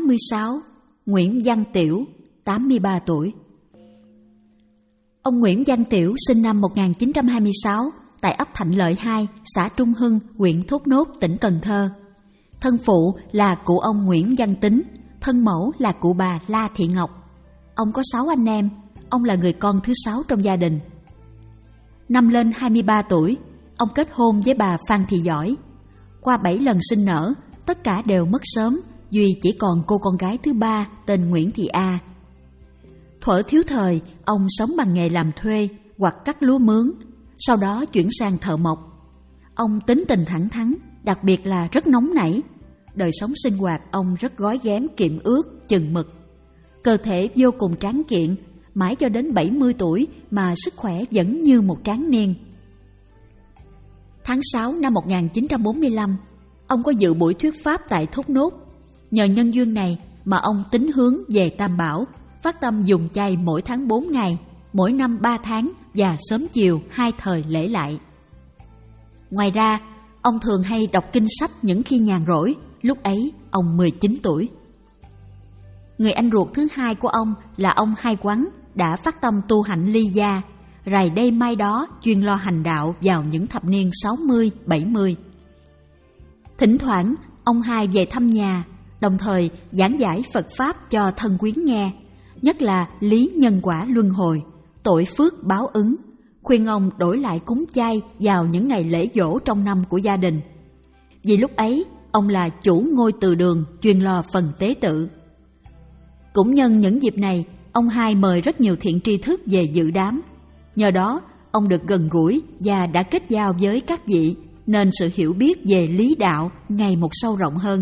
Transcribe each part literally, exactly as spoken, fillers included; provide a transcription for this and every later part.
mươi sáu. Nguyễn Văn Tiểu, tám mươi ba tuổi. Ông Nguyễn Văn Tiểu sinh năm một nghìn chín trăm hai mươi sáu tại ấp Thạnh Lợi hai, xã Trung Hưng, huyện Thốt Nốt, tỉnh Cần Thơ. Thân phụ là cụ ông Nguyễn Văn Tính, thân mẫu là cụ bà La Thị Ngọc. Ông có sáu anh em, ông là người con thứ sáu trong gia đình. Năm lên hai mươi ba tuổi, ông kết hôn với bà Phan Thị Giỏi. Qua bảy lần sinh nở, tất cả đều mất sớm, duy chỉ còn cô con gái thứ ba tên Nguyễn Thị A. Thuở thiếu thời, ông sống bằng nghề làm thuê hoặc cắt lúa mướn, sau đó chuyển sang thợ mộc. Ông tính tình thẳng thắn, đặc biệt là rất nóng nảy. Đời sống sinh hoạt ông rất gói ghém, kiệm ước, chừng mực. Cơ thể vô cùng tráng kiện, mãi cho đến bảy mươi tuổi mà sức khỏe vẫn như một tráng niên. Tháng sáu năm một nghìn chín trăm bốn mươi lăm, ông có dự buổi thuyết pháp tại Thốt Nốt. Nhờ nhân duyên này mà ông tín hướng về Tam Bảo, phát tâm dùng chay mỗi tháng bốn ngày, mỗi năm ba tháng và sớm chiều hai thời lễ lại. Ngoài ra, ông thường hay đọc kinh sách những khi nhàn rỗi, lúc ấy ông mười chín tuổi. Người anh ruột thứ hai của ông là ông Hai Quán đã phát tâm tu hạnh ly gia, rày đây mai đó chuyên lo hành đạo vào những thập niên sáu mươi, bảy mươi. Thỉnh thoảng, ông Hai về thăm nhà, đồng thời giảng giải Phật Pháp cho thân quyến nghe, nhất là lý nhân quả luân hồi, tội phước báo ứng, khuyên ông đổi lại cúng chay vào những ngày lễ giỗ trong năm của gia đình. Vì lúc ấy, ông là chủ ngôi từ đường chuyên lo phần tế tự. Cũng nhân những dịp này, ông Hai mời rất nhiều thiện tri thức về dự đám. Nhờ đó, ông được gần gũi và đã kết giao với các vị, nên sự hiểu biết về lý đạo ngày một sâu rộng hơn.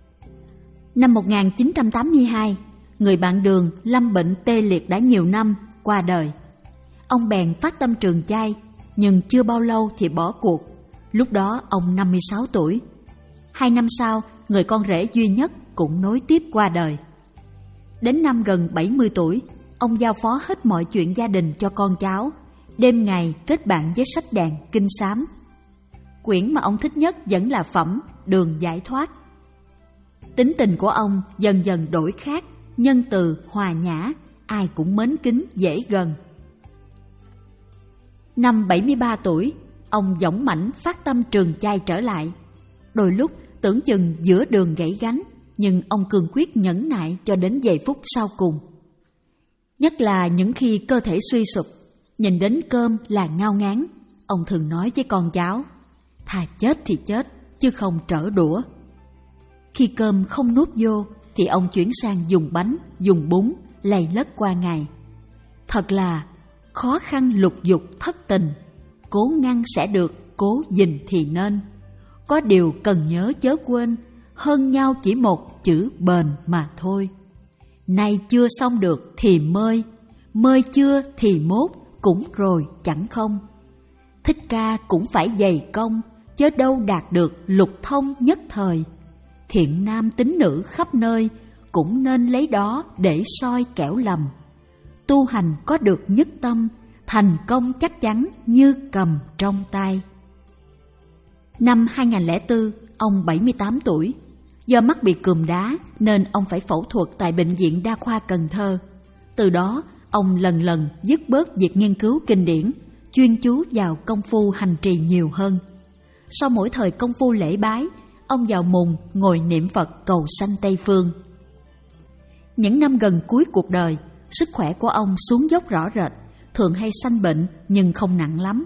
Năm một nghìn chín trăm tám mươi hai, người bạn Đường lâm bệnh tê liệt đã nhiều năm, qua đời. Ông bèn phát tâm trường chay, nhưng chưa bao lâu thì bỏ cuộc. Lúc đó ông năm mươi sáu tuổi. Hai năm sau, người con rể duy nhất cũng nối tiếp qua đời. Đến năm gần bảy mươi tuổi, ông giao phó hết mọi chuyện gia đình cho con cháu, đêm ngày kết bạn với sách đàn Kinh Sám. Quyển mà ông thích nhất vẫn là phẩm Đường Giải Thoát. Tính tình của ông dần dần đổi khác, nhân từ, hòa nhã, ai cũng mến kính, dễ gần. Năm bảy mươi ba tuổi, ông dõng mãnh phát tâm trường chay trở lại. Đôi lúc tưởng chừng giữa đường gãy gánh, nhưng ông cương quyết nhẫn nại cho đến giây phút sau cùng. Nhất là những khi cơ thể suy sụp, nhìn đến cơm là ngao ngán, ông thường nói với con cháu, thà chết thì chết, chứ không trở đũa. Khi cơm không nuốt vô, thì ông chuyển sang dùng bánh, dùng bún, lầy lất qua ngày. Thật là khó khăn lục dục thất tình, cố ngăn sẽ được, cố gìn thì nên. Có điều cần nhớ chớ quên, hơn nhau chỉ một chữ bền mà thôi. Nay chưa xong được thì mơi, mơi chưa thì mốt, cũng rồi chẳng không. Thích Ca cũng phải dày công, chớ đâu đạt được lục thông nhất thời. Thiện nam tín nữ khắp nơi, cũng nên lấy đó để soi kẻo lầm. Tu hành có được nhất tâm, thành công chắc chắn như cầm trong tay. Năm hai nghìn lẻ bốn, ông bảy mươi tám tuổi. Do mắt bị cườm đá nên ông phải phẫu thuật tại Bệnh viện Đa khoa Cần Thơ. Từ đó, ông lần lần dứt bớt việc nghiên cứu kinh điển, chuyên chú vào công phu hành trì nhiều hơn. Sau mỗi thời công phu lễ bái, ông vào mùng ngồi niệm Phật cầu sanh Tây Phương. Những năm gần cuối cuộc đời, sức khỏe của ông xuống dốc rõ rệt, thường hay sanh bệnh nhưng không nặng lắm.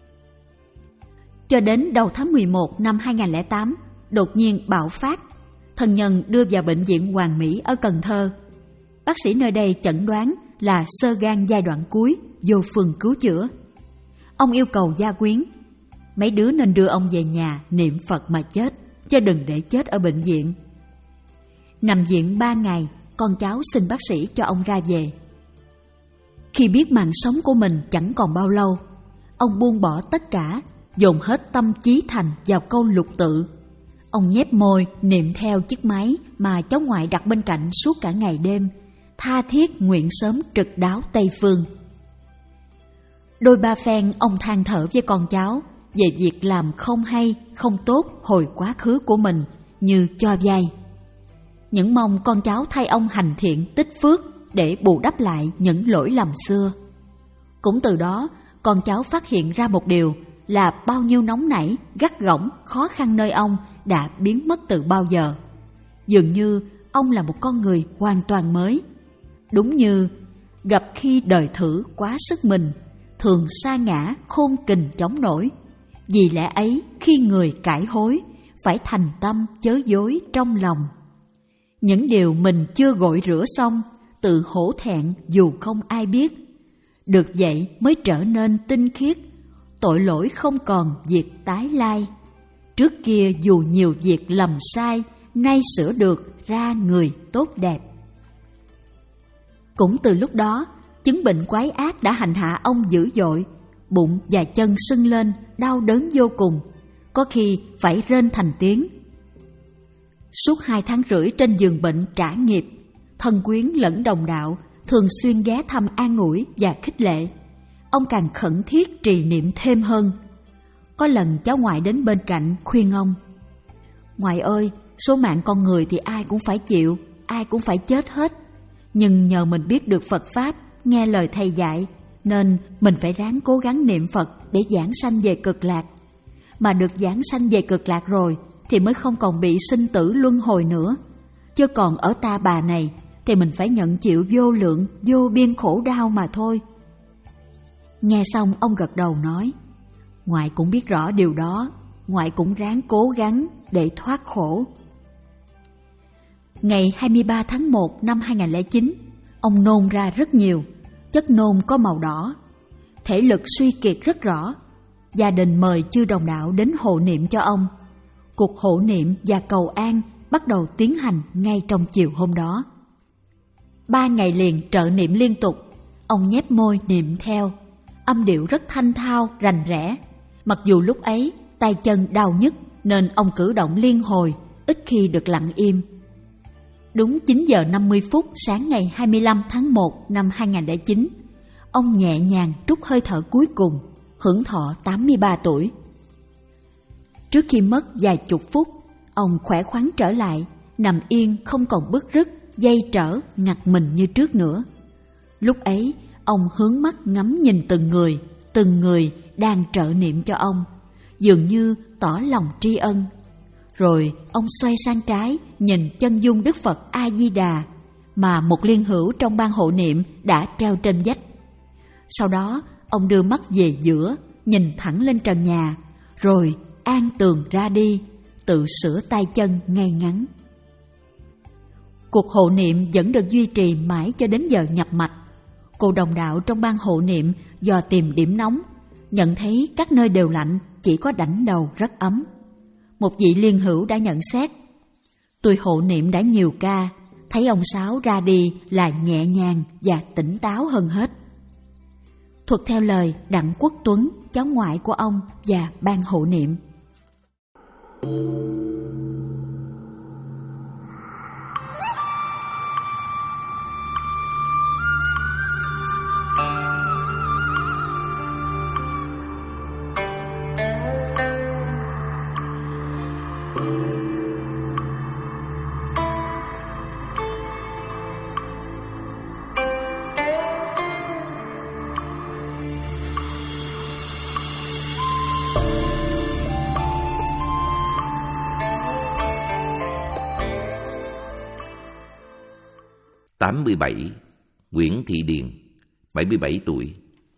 Cho đến đầu tháng mười một năm hai nghìn lẻ tám, đột nhiên bạo phát, thân nhân đưa vào bệnh viện Hoàng Mỹ ở Cần Thơ. Bác sĩ nơi đây chẩn đoán là xơ gan giai đoạn cuối, vô phương cứu chữa. Ông yêu cầu gia quyến, mấy đứa nên đưa ông về nhà niệm Phật mà chết, chứ đừng để chết ở bệnh viện. Nằm viện ba ngày, con cháu xin bác sĩ cho ông ra về. Khi biết mạng sống của mình chẳng còn bao lâu, ông buông bỏ tất cả, dồn hết tâm trí thành vào câu lục tự. Ông nhếch môi niệm theo chiếc máy mà cháu ngoại đặt bên cạnh suốt cả ngày đêm, tha thiết nguyện sớm trực đáo Tây Phương. Đôi ba phen ông than thở với con cháu về việc làm không hay, không tốt hồi quá khứ của mình như cho vay. những mong con cháu thay ông hành thiện tích phước để bù đắp lại những lỗi lầm xưa. Cũng từ đó, con cháu phát hiện ra một điều là bao nhiêu nóng nảy, gắt gỏng, khó khăn nơi ông đã biến mất từ bao giờ. Dường như ông là một con người hoàn toàn mới. Đúng như gặp khi đời thử quá sức mình, thường sa ngã khôn kình chống nổi. Vì lẽ ấy khi người cải hối, phải thành tâm chớ dối trong lòng. Những điều mình chưa gội rửa xong, tự hổ thẹn dù không ai biết. Được vậy mới trở nên tinh khiết, tội lỗi không còn việc tái lai. Trước kia dù nhiều việc lầm sai, nay sửa được ra người tốt đẹp. Cũng từ lúc đó, chứng bệnh quái ác đã hành hạ ông dữ dội. Bụng và chân sưng lên, đau đớn vô cùng, có khi phải rên thành tiếng. Suốt hai tháng rưỡi trên giường bệnh trả nghiệp, thân quyến lẫn đồng đạo thường xuyên ghé thăm an ủi và khích lệ. Ông càng khẩn thiết trì niệm thêm hơn. Có lần cháu ngoại đến bên cạnh khuyên ông: "Ngoại ơi, số mạng con người thì ai cũng phải chịu, ai cũng phải chết hết. Nhưng nhờ mình biết được Phật Pháp, nghe lời Thầy dạy, nên mình phải ráng cố gắng niệm Phật để giảng sanh về cực lạc. Mà được giảng sanh về cực lạc rồi thì mới không còn bị sinh tử luân hồi nữa. Chứ còn ở ta bà này thì mình phải nhận chịu vô lượng, vô biên khổ đau mà thôi." Nghe xong ông gật đầu nói: "Ngoại cũng biết rõ điều đó, ngoại cũng ráng cố gắng để thoát khổ." Ngày hai mươi ba tháng một năm hai nghìn không trăm lẻ chín, ông nôn ra rất nhiều, chất nôn có màu đỏ. Thể lực suy kiệt rất rõ. Gia đình mời chư đồng đạo đến hộ niệm cho ông. Cuộc hộ niệm và cầu an bắt đầu tiến hành ngay trong chiều hôm đó. Ba ngày liền trợ niệm liên tục, ông nhếch môi niệm theo. Âm điệu rất thanh thao, rành rẽ. Mặc dù lúc ấy tay chân đau nhức nên ông cử động liên hồi, ít khi được lặng im. Đúng chín giờ năm mươi phút sáng ngày hai mươi lăm tháng một năm hai nghìn không trăm lẻ chín, ông nhẹ nhàng trút hơi thở cuối cùng, hưởng thọ tám mươi ba tuổi. Trước khi mất vài chục phút, ông khỏe khoắn trở lại, nằm yên không còn bứt rứt, dây trở, ngặt mình như trước nữa. Lúc ấy, ông hướng mắt ngắm nhìn từng người, từng người đang trợ niệm cho ông, dường như tỏ lòng tri ân. Rồi ông xoay sang trái, nhìn chân dung Đức Phật A-di-đà mà một liên hữu trong ban hộ niệm đã treo trên vách. Sau đó, ông đưa mắt về giữa, nhìn thẳng lên trần nhà, rồi an tường ra đi, tự sửa tay chân ngay ngắn. Cuộc hộ niệm vẫn được duy trì mãi cho đến giờ nhập mạch. Cô đồng đạo trong ban hộ niệm dò tìm điểm nóng, nhận thấy các nơi đều lạnh, chỉ có đảnh đầu rất ấm. Một vị liên hữu đã nhận xét: "Tôi hộ niệm đã nhiều ca, thấy ông Sáu ra đi là nhẹ nhàng và tỉnh táo hơn hết." Thuật theo lời Đặng Quốc Tuấn, cháu ngoại của ông và ban hộ niệm. tám mươi bảy. Nguyễn Thị Điền, bảy mươi bảy tuổi.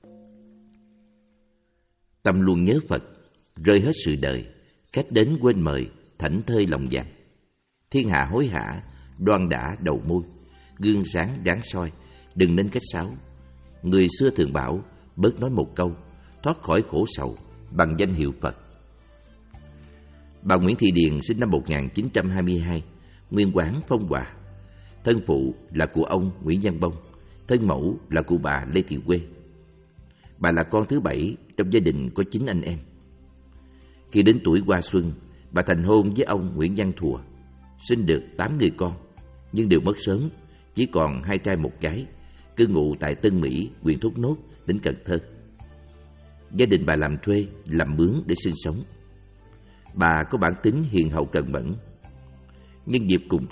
Tâm luôn nhớ Phật, rơi hết sự đời, khách đến quên mời, thảnh thơi lòng vàng. Thiên hạ hối hả, đoan đã đầu môi, gương sáng đáng soi, đừng nên cách sáo. Người xưa thường bảo, bớt nói một câu, thoát khỏi khổ sầu bằng danh hiệu Phật. Bà Nguyễn Thị Điền sinh năm một nghìn chín trăm hai mươi hai, nguyên quán Phong Hòa. Thân phụ là của ông Nguyễn Văn Bông, thân mẫu là của bà Lê Thị Quê. Bà là con thứ bảy trong gia đình có chín anh em. Khi đến tuổi hoa xuân, bà thành hôn với ông Nguyễn Văn Thùa, sinh được tám người con, nhưng đều mất sớm, chỉ còn hai trai một gái, cư ngụ tại Tân Mỹ, huyện Thốt Nốt, tỉnh Cần Thơ. Gia đình bà làm thuê, làm mướn để sinh sống. Bà có bản tính hiền hậu cần mẫn. Nhân dịp cùng cha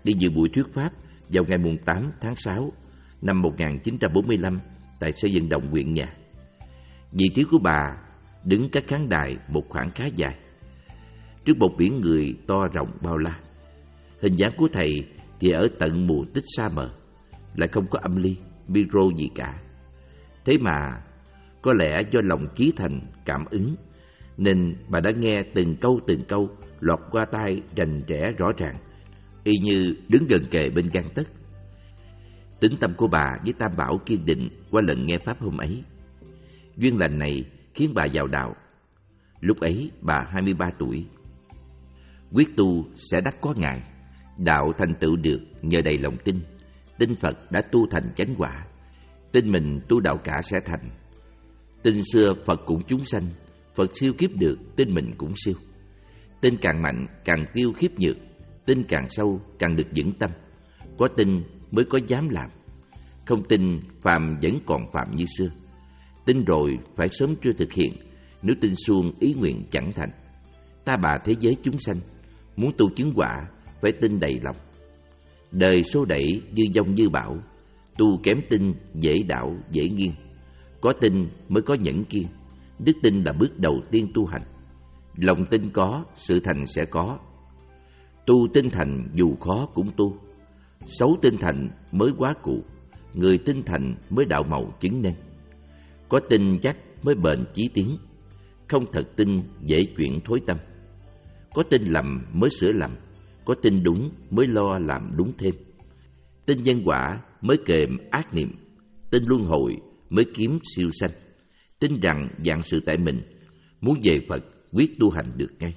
đi dự buổi thuyết pháp vào ngày tám tháng sáu năm một nghìn chín trăm bốn mươi lăm tại sân vận động huyện nhà. Vị trí của bà đứng cách khán đài một khoảng khá dài, trước một biển người to rộng bao la. Hình dáng của thầy thì ở tận mù tích xa mờ, lại không có âm ly, micro gì cả. Thế mà có lẽ do lòng chí thành, cảm ứng, nên bà đã nghe từng câu từng câu lọt qua tai rành rẽ rõ ràng, y như đứng gần kề bên gang tấc. Tính tâm của bà với Tam Bảo kiên định qua lần nghe pháp hôm ấy. Duyên lành này khiến bà vào đạo. Lúc ấy bà hai mươi ba tuổi. Quyết tu sẽ đắc có ngài, đạo thành tựu được nhờ đầy lòng tin. Tin Phật đã tu thành chánh quả, tin mình tu đạo cả sẽ thành. Tin xưa Phật cũng chúng sanh, Phật siêu kiếp được, tin mình cũng siêu. Tin càng mạnh càng tiêu khiếp nhược, tin càng sâu càng được vững tâm. Có tin mới có dám làm, không tin phàm vẫn còn phàm như xưa. Tin rồi phải sớm chưa thực hiện, nếu tin suông ý nguyện chẳng thành. Ta bà thế giới chúng sanh, muốn tu chứng quả phải tin đầy lòng. Đời số đẩy như dông như bão, tu kém tin dễ đảo dễ nghiêng. Có tin mới có nhẫn kiên, đức tin là bước đầu tiên tu hành. Lòng tin có, sự thành sẽ có. Tu tinh thành dù khó cũng tu, xấu tinh thành mới quá cụ. Người tinh thành mới đạo màu chứng nên. Có tin chắc mới bền chí tiến, không thật tin dễ chuyển thối tâm. Có tin lầm mới sửa lầm, có tin đúng mới lo làm đúng thêm. Tin nhân quả mới kềm ác niệm, tin luân hồi mới kiếm siêu sanh. Tin rằng vạn sự tại mình, muốn về Phật quyết tu hành được ngay.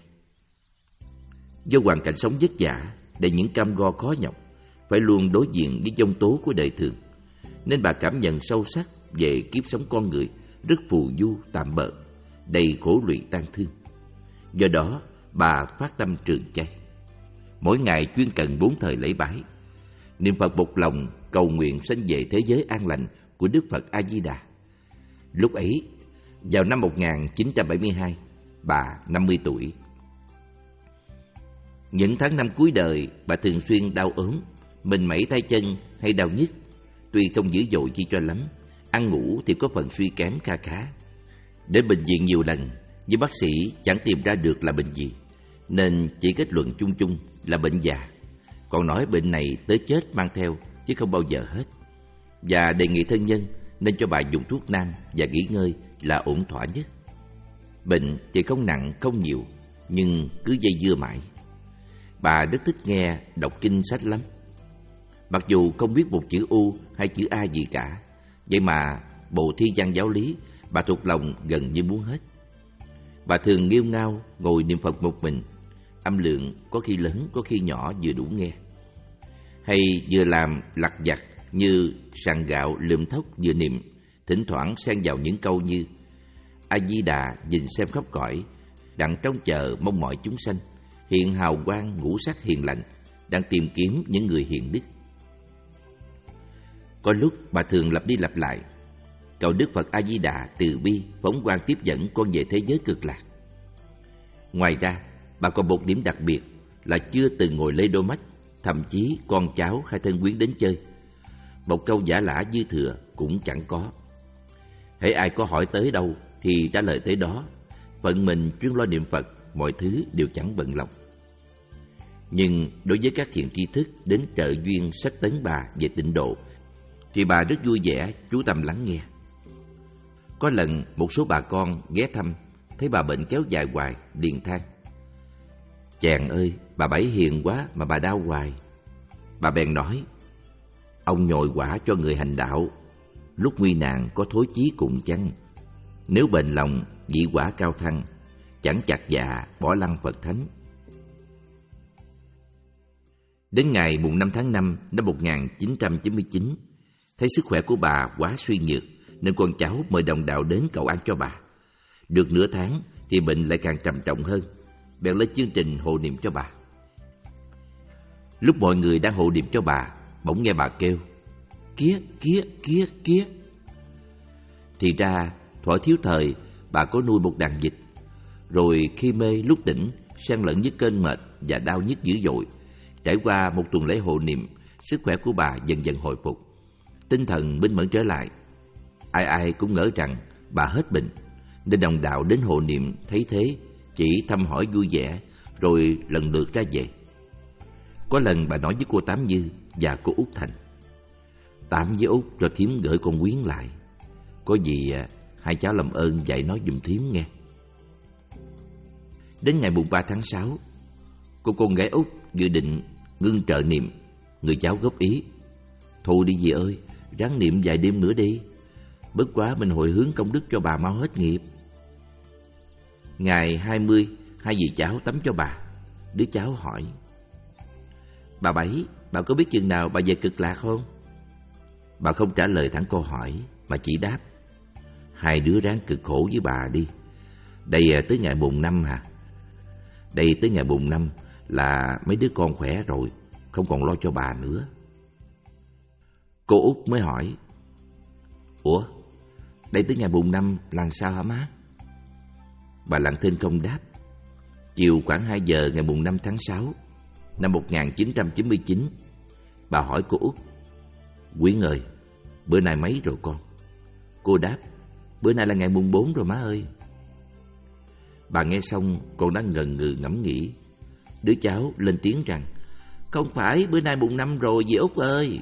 Do hoàn cảnh sống vất vả, đầy những cam go khó nhọc, phải luôn đối diện với dông tố của đời thường, nên bà cảm nhận sâu sắc về kiếp sống con người rất phù du tạm bợ, đầy khổ lụy tan thương. Do đó bà phát tâm trường chay, mỗi ngày chuyên cần bốn thời lễ bái, niệm Phật một lòng cầu nguyện sanh về thế giới an lành của Đức Phật A Di Đà. Lúc ấy, vào năm một nghìn chín trăm bảy mươi hai, bà năm mươi tuổi. Những tháng năm cuối đời, bà thường xuyên đau ốm, mình mẩy tay chân hay đau nhức. Tuy không dữ dội chi cho lắm, ăn ngủ thì có phần suy kém kha khá. Đến bệnh viện nhiều lần, nhưng bác sĩ chẳng tìm ra được là bệnh gì, nên chỉ kết luận chung chung là bệnh già. Còn nói bệnh này tới chết mang theo, chứ không bao giờ hết. Và đề nghị thân nhân nên cho bà dùng thuốc nam và nghỉ ngơi là ổn thỏa nhất. Bệnh thì không nặng không nhiều, nhưng cứ dây dưa mãi. Bà rất thích nghe đọc kinh sách lắm. Mặc dù không biết một chữ U hay chữ A gì cả, vậy mà bộ thi văn giáo lý bà thuộc lòng gần như muốn hết. Bà thường nghêu ngao ngồi niệm Phật một mình, âm lượng có khi lớn có khi nhỏ vừa đủ nghe. Hay vừa làm lặt vặt như sàng gạo lượm thóc vừa niệm, thỉnh thoảng xen vào những câu như A Di Đà nhìn xem khắp cõi, đặng trông chờ mong mọi chúng sanh, hiện hào quang ngũ sắc hiền lành, đang tìm kiếm những người hiền đức. Có lúc bà thường lặp đi lặp lại cầu Đức Phật A Di Đà từ bi phóng quang tiếp dẫn con về thế giới cực lạc. Ngoài ra, bà còn một điểm đặc biệt là chưa từng ngồi lê đôi mắt, thậm chí con cháu hay thân quyến đến chơi. Một câu giả lả dư thừa cũng chẳng có. Hễ ai có hỏi tới đâu thì trả lời tới đó. Phận mình chuyên lo niệm Phật, mọi thứ đều chẳng bận lòng. Nhưng đối với các thiện tri thức đến trợ duyên sách tấn bà về tịnh độ, thì bà rất vui vẻ, chú tâm lắng nghe. Có lần một số bà con ghé thăm, thấy bà bệnh kéo dài hoài, liền than: "Chàng ơi, bà Bảy hiền quá mà bà đau hoài." Bà bèn nói: "Ông nhồi quả cho người hành đạo, lúc nguy nạn có thối chí cùng chăng? Nếu bền lòng, vị quả cao thăng, chẳng chặt dạ bỏ lăng Phật thánh." Đến ngày mùng năm tháng năm năm một nghìn chín trăm chín mươi chín, thấy sức khỏe của bà quá suy nhược, nên con cháu mời đồng đạo đến cầu an cho bà. Được nửa tháng thì bệnh lại càng trầm trọng hơn, bèn lên chương trình hộ niệm cho bà. Lúc mọi người đang hộ niệm cho bà, bỗng nghe bà kêu: "Kía, kía, kía, kía." Thì ra, thuở thiếu thời, bà có nuôi một đàn vịt. Rồi khi mê lúc tỉnh, xen lẫn với cơn mệt và đau nhức dữ dội, Trải qua một tuần lễ hộ niệm, sức khỏe của bà dần dần hồi phục, tinh thần minh mẫn trở lại. Ai ai cũng ngỡ rằng bà hết bệnh, nên đồng đạo đến hộ niệm thấy thế chỉ thăm hỏi vui vẻ, rồi lần lượt ra về. Có lần bà nói với cô Tám Như và cô Út Thành: Tám với Út cho thím gửi con Quyến lại, có gì hai cháu làm ơn dạy nói giùm thím nghe. Đến ngày mùng ba tháng sáu, cô con gái Út dự định ngưng trợ niệm. Người cháu góp ý: Thôi đi dì ơi, ráng niệm vài đêm nữa đi, bất quá mình hồi hướng công đức cho bà mau hết nghiệp. Ngày hai mươi, hai dì cháu tắm cho bà. Đứa cháu hỏi: Bà Bảy, bà có biết chừng nào bà về Cực Lạc không? Bà không trả lời thẳng câu hỏi, mà chỉ đáp: Hai đứa ráng cực khổ với bà đi. Đây tới ngày mùng năm hả? Đây tới ngày mùng năm là mấy đứa con khỏe rồi, không còn lo cho bà nữa. Cô Út mới hỏi: Ủa, đây tới ngày mùng năm làm sao hả má? Bà lặng thinh không đáp. Chiều khoảng hai giờ ngày mùng năm tháng sáu năm một nghìn chín trăm chín mươi chín, bà hỏi cô Út: Quyến ơi, bữa nay mấy rồi con? Cô đáp: Bữa nay là ngày mùng bốn rồi má ơi. Bà nghe xong còn đang ngần ngừ ngẫm nghĩ. Đứa cháu lên tiếng rằng: Không phải, bữa nay mùng năm rồi dì Út ơi.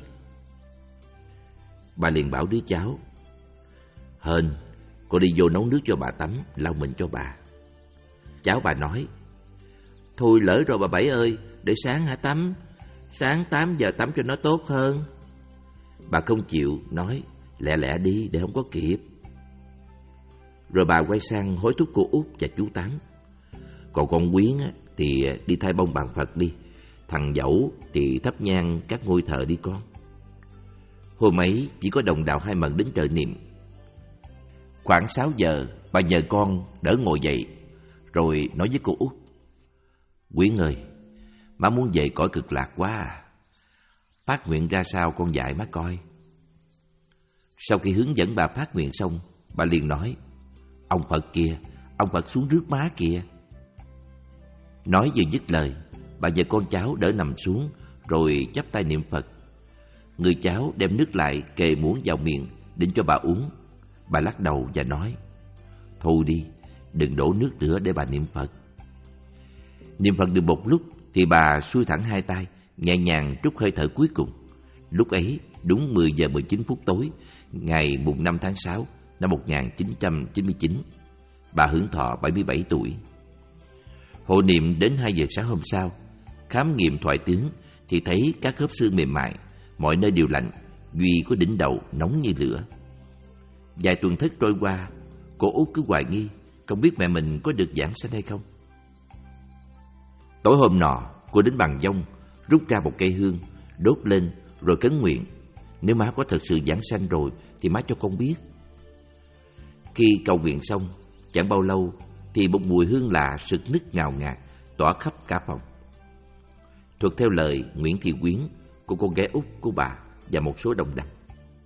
Bà liền bảo đứa cháu: Hên, con đi vô nấu nước cho bà tắm, lau mình cho bà. Cháu bà nói: Thôi lỡ rồi bà Bảy ơi, để sáng hả tắm, sáng tám giờ tắm cho nó tốt hơn. Bà không chịu, nói: Lẹ lẹ đi để không có kịp. Rồi bà quay sang hối thúc cô Út và chú Tám: Còn con Quyến thì đi thay bông bàn Phật đi, thằng Dẫu thì thắp nhang các ngôi thờ đi con. Hôm ấy chỉ có đồng đạo hai Mận đến trợ niệm. Khoảng sáu giờ, bà nhờ con đỡ ngồi dậy, rồi nói với cô Út: Quyến ơi, má muốn về cõi Cực Lạc quá à. Phát nguyện ra sao con dạy má coi. Sau khi hướng dẫn bà phát nguyện xong, bà liền nói: Ông Phật kìa, ông Phật xuống rước má kìa. Nói vừa dứt lời, bà và con cháu đỡ nằm xuống, rồi chắp tay niệm Phật. Người cháu đem nước lại kề muỗng vào miệng định cho bà uống. Bà lắc đầu và nói: Thôi đi, đừng đổ nước nữa để bà niệm Phật. Niệm Phật được một lúc thì bà xuôi thẳng hai tay, nhẹ nhàng trút hơi thở cuối cùng. Lúc ấy đúng mười giờ mười chín phút tối, ngày mùng năm tháng sáu năm một nghìn chín trăm chín mươi chín, bà hưởng thọ bảy mươi bảy tuổi. Hộ niệm đến hai giờ sáng hôm sau, khám nghiệm thoại tướng thì thấy các khớp xương mềm mại, mọi nơi đều lạnh, duy có đỉnh đầu nóng như lửa. Vài tuần thất trôi qua, cô Út cứ hoài nghi không biết mẹ mình có được giảng sanh hay không. Tối hôm nọ, cô đến bằng vong, rút ra một cây hương, đốt lên rồi khấn nguyện: Nếu má có thật sự giảng sanh rồi thì má cho con biết. Khi cầu nguyện xong, chẳng bao lâu thì một mùi hương lạ sực nức ngào ngạt tỏa khắp cả phòng. Thuật theo lời Nguyễn Thị Quyến, cô con gái út của bà và một số đồng đảng.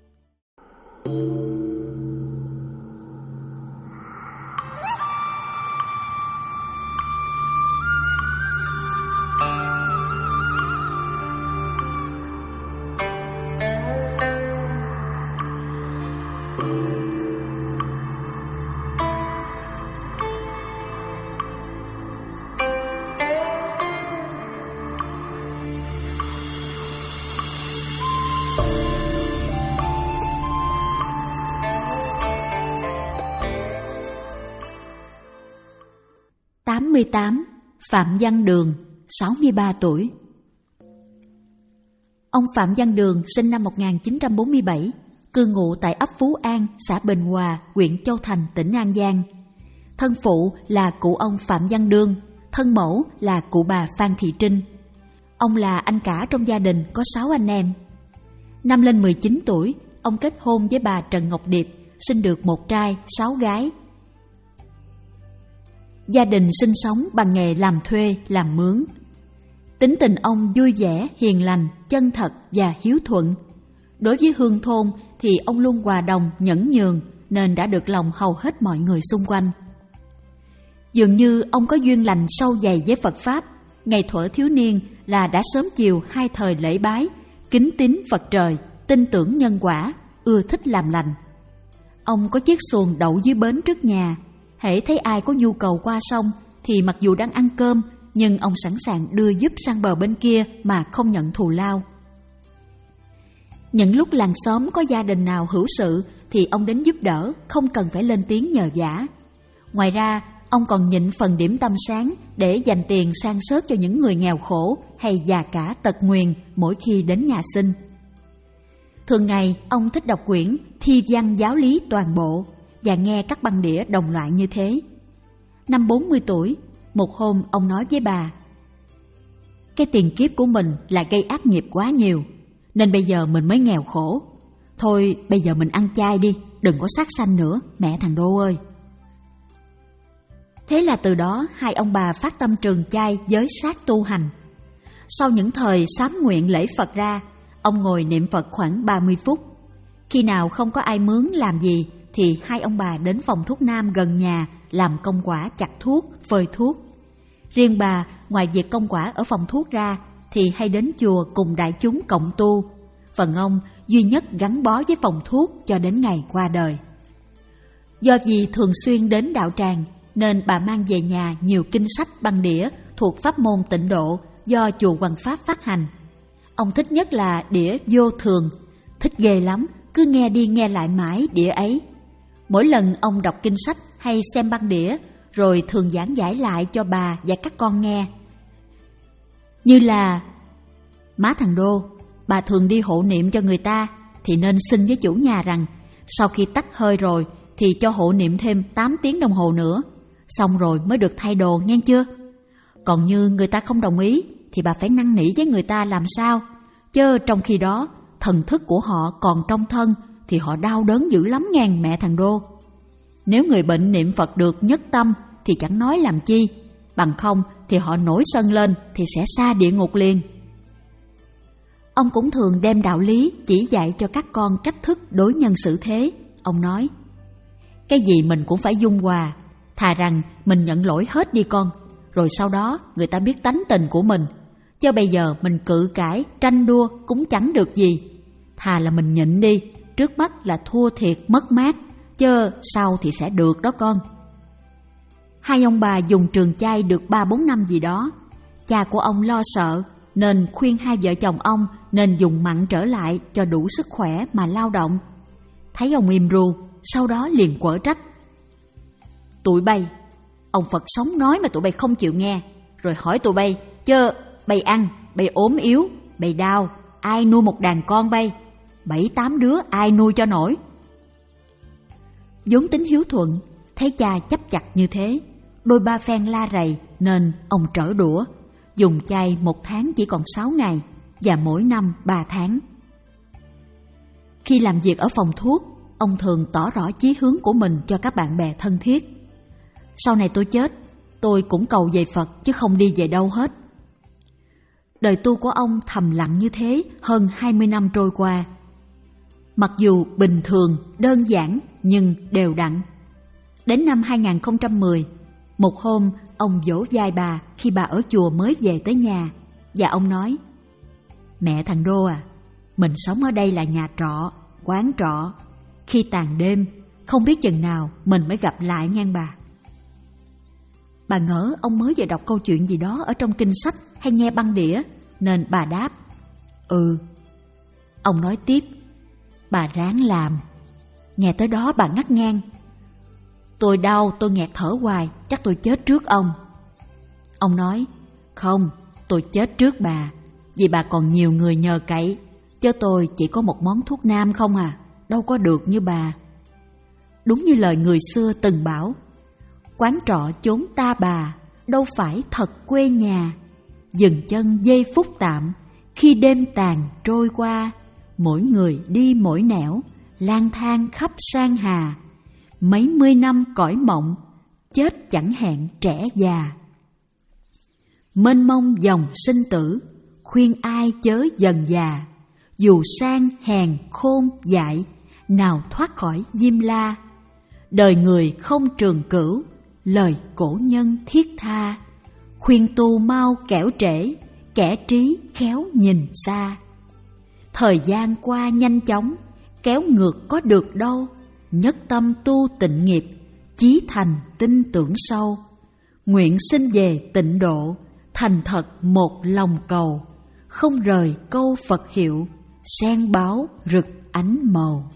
tám mươi tám. Phạm Văn Đường, sáu mươi ba tuổi. Ông Phạm Văn Đường sinh năm một nghìn chín trăm bốn mươi bảy, cư ngụ tại ấp Phú An, xã Bình Hòa, huyện Châu Thành, tỉnh An Giang. Thân phụ là cụ ông Phạm Văn Đương, thân mẫu là cụ bà Phan Thị Trinh. Ông là anh cả trong gia đình có sáu anh em. Năm lên mười chín tuổi, ông kết hôn với bà Trần Ngọc Điệp, sinh được một trai, sáu gái. Gia đình sinh sống bằng nghề làm thuê, làm mướn. Tính tình ông vui vẻ, hiền lành, chân thật và hiếu thuận. Đối với hương thôn thì ông luôn hòa đồng, nhẫn nhường, nên đã được lòng hầu hết mọi người xung quanh. Dường như ông có duyên lành sâu dày với Phật Pháp. Ngày thuở thiếu niên là đã sớm chiều hai thời lễ bái, kính tín Phật trời, tin tưởng nhân quả, ưa thích làm lành. Ông có chiếc xuồng đậu dưới bến trước nhà, hễ thấy ai có nhu cầu qua sông thì mặc dù đang ăn cơm, nhưng ông sẵn sàng đưa giúp sang bờ bên kia mà không nhận thù lao. Những lúc làng xóm có gia đình nào hữu sự thì ông đến giúp đỡ, không cần phải lên tiếng nhờ vả. Ngoài ra, ông còn nhịn phần điểm tâm sáng để dành tiền san sớt cho những người nghèo khổ hay già cả tật nguyền mỗi khi đến nhà xin. Thường ngày, ông thích đọc quyển Thi văn giáo lý toàn bộ và nghe các băng đĩa đồng loại như thế. Năm bốn mươi tuổi, một hôm ông nói với bà: cái tiền kiếp của mình là gây ác nghiệp quá nhiều, nên bây giờ mình mới nghèo khổ. Thôi bây giờ mình ăn chay đi, đừng có sát sanh nữa, mẹ thằng Đô ơi. Thế là từ đó hai ông bà phát tâm trường chay giới sát tu hành. Sau những thời sám nguyện lễ Phật ra, ông ngồi niệm Phật khoảng ba mươi phút. Khi nào không có ai mướn làm gì thì hai ông bà đến phòng thuốc nam gần nhà làm công quả chặt thuốc, phơi thuốc. Riêng bà, ngoài việc công quả ở phòng thuốc ra thì hay đến chùa cùng đại chúng cộng tu. Phần ông duy nhất gắn bó với phòng thuốc cho đến ngày qua đời. Do vì thường xuyên đến đạo tràng nên bà mang về nhà nhiều kinh sách băng đĩa thuộc pháp môn Tịnh Độ do chùa Hoằng Pháp phát hành. Ông thích nhất là đĩa Vô Thường, thích ghê lắm, cứ nghe đi nghe lại mãi đĩa ấy. Mỗi lần ông đọc kinh sách hay xem băng đĩa rồi thường giảng giải lại cho bà và các con nghe. Như là: má thằng Đô, bà thường đi hộ niệm cho người ta thì nên xin với chủ nhà rằng sau khi tắt hơi rồi thì cho hộ niệm thêm tám tiếng đồng hồ nữa, xong rồi mới được thay đồ nghe chưa? Còn như người ta không đồng ý thì bà phải năn nỉ với người ta làm sao, chứ trong khi đó thần thức của họ còn trong thân thì họ đau đớn dữ lắm ngàn mẹ thằng Đô. Nếu người bệnh niệm Phật được nhất tâm thì chẳng nói làm chi, bằng không thì họ nổi sân lên thì sẽ xa địa ngục liền. Ông cũng thường đem đạo lý chỉ dạy cho các con cách thức đối nhân xử thế. Ông nói: cái gì mình cũng phải dung hòa, thà rằng mình nhận lỗi hết đi con, rồi sau đó người ta biết tánh tình của mình, chứ bây giờ mình cự cãi, tranh đua cũng chẳng được gì. Thà là mình nhịn đi, trước mắt là thua thiệt mất mát, chứ sau thì sẽ được đó con. Hai ông bà dùng trường chay được ba bốn năm gì đó. Cha của ông lo sợ nên khuyên hai vợ chồng ông nên dùng mặn trở lại cho đủ sức khỏe mà lao động. Thấy ông im ru, sau đó liền quở trách: tụi bay, ông Phật sống nói mà tụi bay không chịu nghe, rồi hỏi tụi bay, chứ bay ăn, bay ốm yếu, bay đau, ai nuôi một đàn con bay? Bảy tám đứa ai nuôi cho nổi? Vốn tính hiếu thuận, thấy cha chấp chặt như thế, đôi ba phen la rầy nên ông trở đũa, dùng chay một tháng chỉ còn sáu ngày và mỗi năm ba tháng. Khi làm việc ở phòng thuốc, ông thường tỏ rõ chí hướng của mình cho các bạn bè thân thiết. Sau này tôi chết, tôi cũng cầu về Phật chứ không đi về đâu hết. Đời tu của ông thầm lặng như thế hơn hai mươi năm trôi qua. Mặc dù bình thường, đơn giản nhưng đều đặn. Đến năm hai không một không, một hôm ông vỗ vai bà khi bà ở chùa mới về tới nhà, và ông nói: mẹ thằng Đô à, mình sống ở đây là nhà trọ, quán trọ. Khi tàn đêm, không biết chừng nào mình mới gặp lại ngang bà. Bà ngỡ ông mới vừa đọc câu chuyện gì đó ở trong kinh sách hay nghe băng đĩa, nên bà đáp: ừ. Ông nói tiếp: bà ráng làm. Nghe tới đó bà ngắt ngang: tôi đau, tôi nghẹt thở hoài, chắc tôi chết trước ông. Ông nói: không, tôi chết trước bà, vì bà còn nhiều người nhờ cậy, chứ tôi chỉ có một món thuốc nam không à, đâu có được như bà. Đúng như lời người xưa từng bảo: quán trọ chốn ta bà, đâu phải thật quê nhà. Dừng chân giây phút tạm, khi đêm tàn trôi qua, mỗi người đi mỗi nẻo, lang thang khắp san hà. Mấy mươi năm cõi mộng, chết chẳng hẹn trẻ già. Mênh mông dòng sinh tử, khuyên ai chớ dần già. Dù sang hèn khôn dại, nào thoát khỏi diêm la. Đời người không trường cửu, lời cổ nhân thiết tha. Khuyên tu mau kẻo trễ, kẻ trí khéo nhìn xa. Thời gian qua nhanh chóng, kéo ngược có được đâu. Nhất tâm tu tịnh nghiệp, chí thành tin tưởng sâu. Nguyện sinh về tịnh độ, thành thật một lòng cầu. Không rời câu Phật hiệu, sen báo rực ánh màu.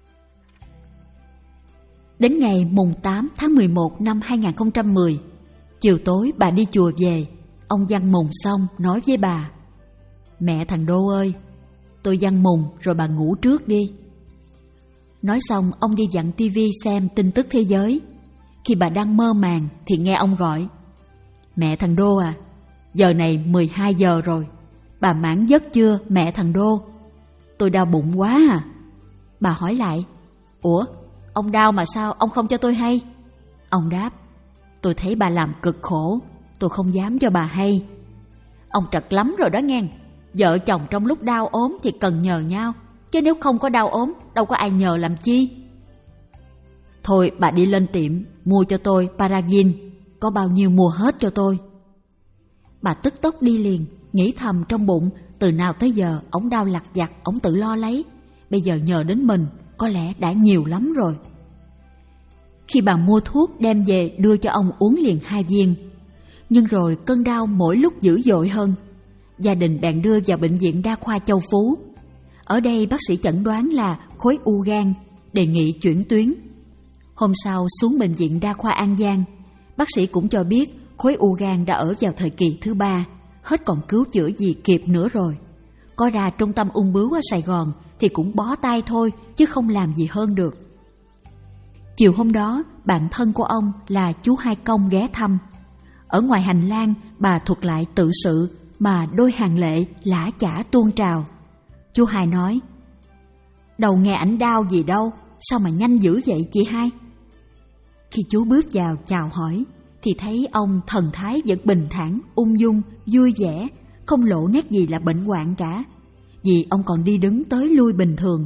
Đến ngày mùng tám tháng mười một năm hai nghìn không trăm mười, chiều tối bà đi chùa về. Ông văn mùng xong nói với bà: "Mẹ thằng Đô ơi, tôi văn mùng rồi bà ngủ trước đi." Nói xong ông đi dặn tivi xem tin tức thế giới. Khi bà đang mơ màng thì nghe ông gọi: "Mẹ thằng Đô à, giờ này mười hai giờ rồi. Bà mãn giấc chưa mẹ thằng Đô? Tôi đau bụng quá à." Bà hỏi lại: "Ủa, ông đau mà sao ông không cho tôi hay?" Ông đáp: "Tôi thấy bà làm cực khổ, tôi không dám cho bà hay." Ông trật lắm rồi đó nghe. Vợ chồng trong lúc đau ốm thì cần nhờ nhau, chứ nếu không có đau ốm đâu có ai nhờ làm chi. "Thôi bà đi lên tiệm mua cho tôi Paragin, có bao nhiêu mua hết cho tôi." Bà tức tốc đi liền, nghĩ thầm trong bụng từ nào tới giờ ổng đau lặt vặt ổng tự lo lấy, bây giờ nhờ đến mình có lẽ đã nhiều lắm rồi. Khi bà mua thuốc đem về đưa cho ông uống liền hai viên, nhưng rồi cơn đau mỗi lúc dữ dội hơn. Gia đình bèn đưa vào bệnh viện đa khoa Châu Phú. Ở đây bác sĩ chẩn đoán là khối u gan, đề nghị chuyển tuyến. Hôm sau xuống bệnh viện đa khoa An Giang, bác sĩ cũng cho biết khối u gan đã ở vào thời kỳ thứ ba, hết còn cứu chữa gì kịp nữa rồi. Có ra trung tâm ung bướu ở Sài Gòn thì cũng bó tay thôi, chứ không làm gì hơn được. Chiều hôm đó, bạn thân của ông là chú Hai Công ghé thăm. Ở ngoài hành lang, bà thuật lại tự sự mà đôi hàng lệ lã chả tuôn trào. Chú Hai nói: "Đầu nghe ảnh đau gì đâu, sao mà nhanh dữ vậy chị Hai?" Khi chú bước vào chào hỏi thì thấy ông thần thái vẫn bình thản, ung dung, vui vẻ, không lộ nét gì là bệnh hoạn cả, vì ông còn đi đứng tới lui bình thường.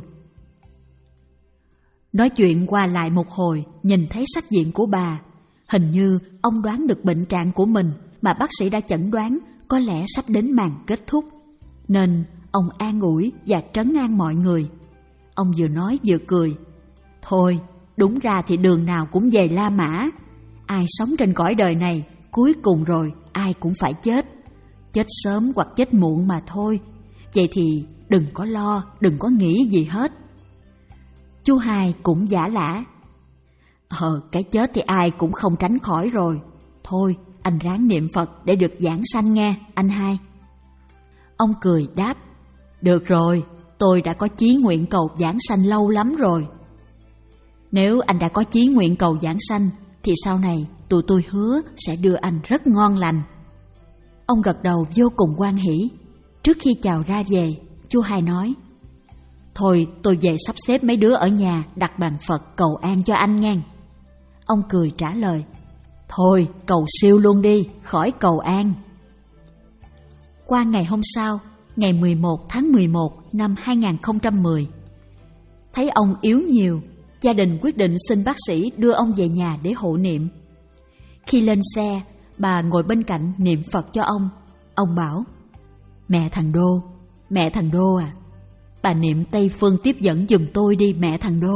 Nói chuyện qua lại một hồi, nhìn thấy sắc diện của bà, hình như ông đoán được bệnh trạng của mình mà bác sĩ đã chẩn đoán có lẽ sắp đến màn kết thúc, nên ông an ủi và trấn an mọi người. Ông vừa nói vừa cười: "Thôi, đúng ra thì đường nào cũng về La Mã. Ai sống trên cõi đời này, cuối cùng rồi ai cũng phải chết. Chết sớm hoặc chết muộn mà thôi. Vậy thì đừng có lo, đừng có nghĩ gì hết." Chú Hai cũng giả lả: Ờ, cái chết thì ai cũng không tránh khỏi rồi. Thôi, anh ráng niệm Phật để được vãng sanh nghe, anh Hai." Ông cười đáp: "Được rồi, tôi đã có chí nguyện cầu vãng sanh lâu lắm rồi." "Nếu anh đã có chí nguyện cầu vãng sanh thì sau này tụi tôi hứa sẽ đưa anh rất ngon lành." Ông gật đầu vô cùng hoan hỉ. Trước khi chào ra về, chú Hai nói: "Thôi tôi về sắp xếp mấy đứa ở nhà đặt bàn Phật cầu an cho anh nghe." Ông cười trả lời: "Thôi cầu siêu luôn đi, khỏi cầu an." Qua ngày hôm sau, ngày mười một tháng mười một năm hai nghìn không trăm mười, thấy ông yếu nhiều, gia đình quyết định xin bác sĩ đưa ông về nhà để hộ niệm. Khi lên xe, bà ngồi bên cạnh niệm Phật cho ông. Ông bảo: "Mẹ thằng Đô, mẹ thằng Đô à, bà niệm Tây Phương tiếp dẫn giùm tôi đi mẹ thằng Đô."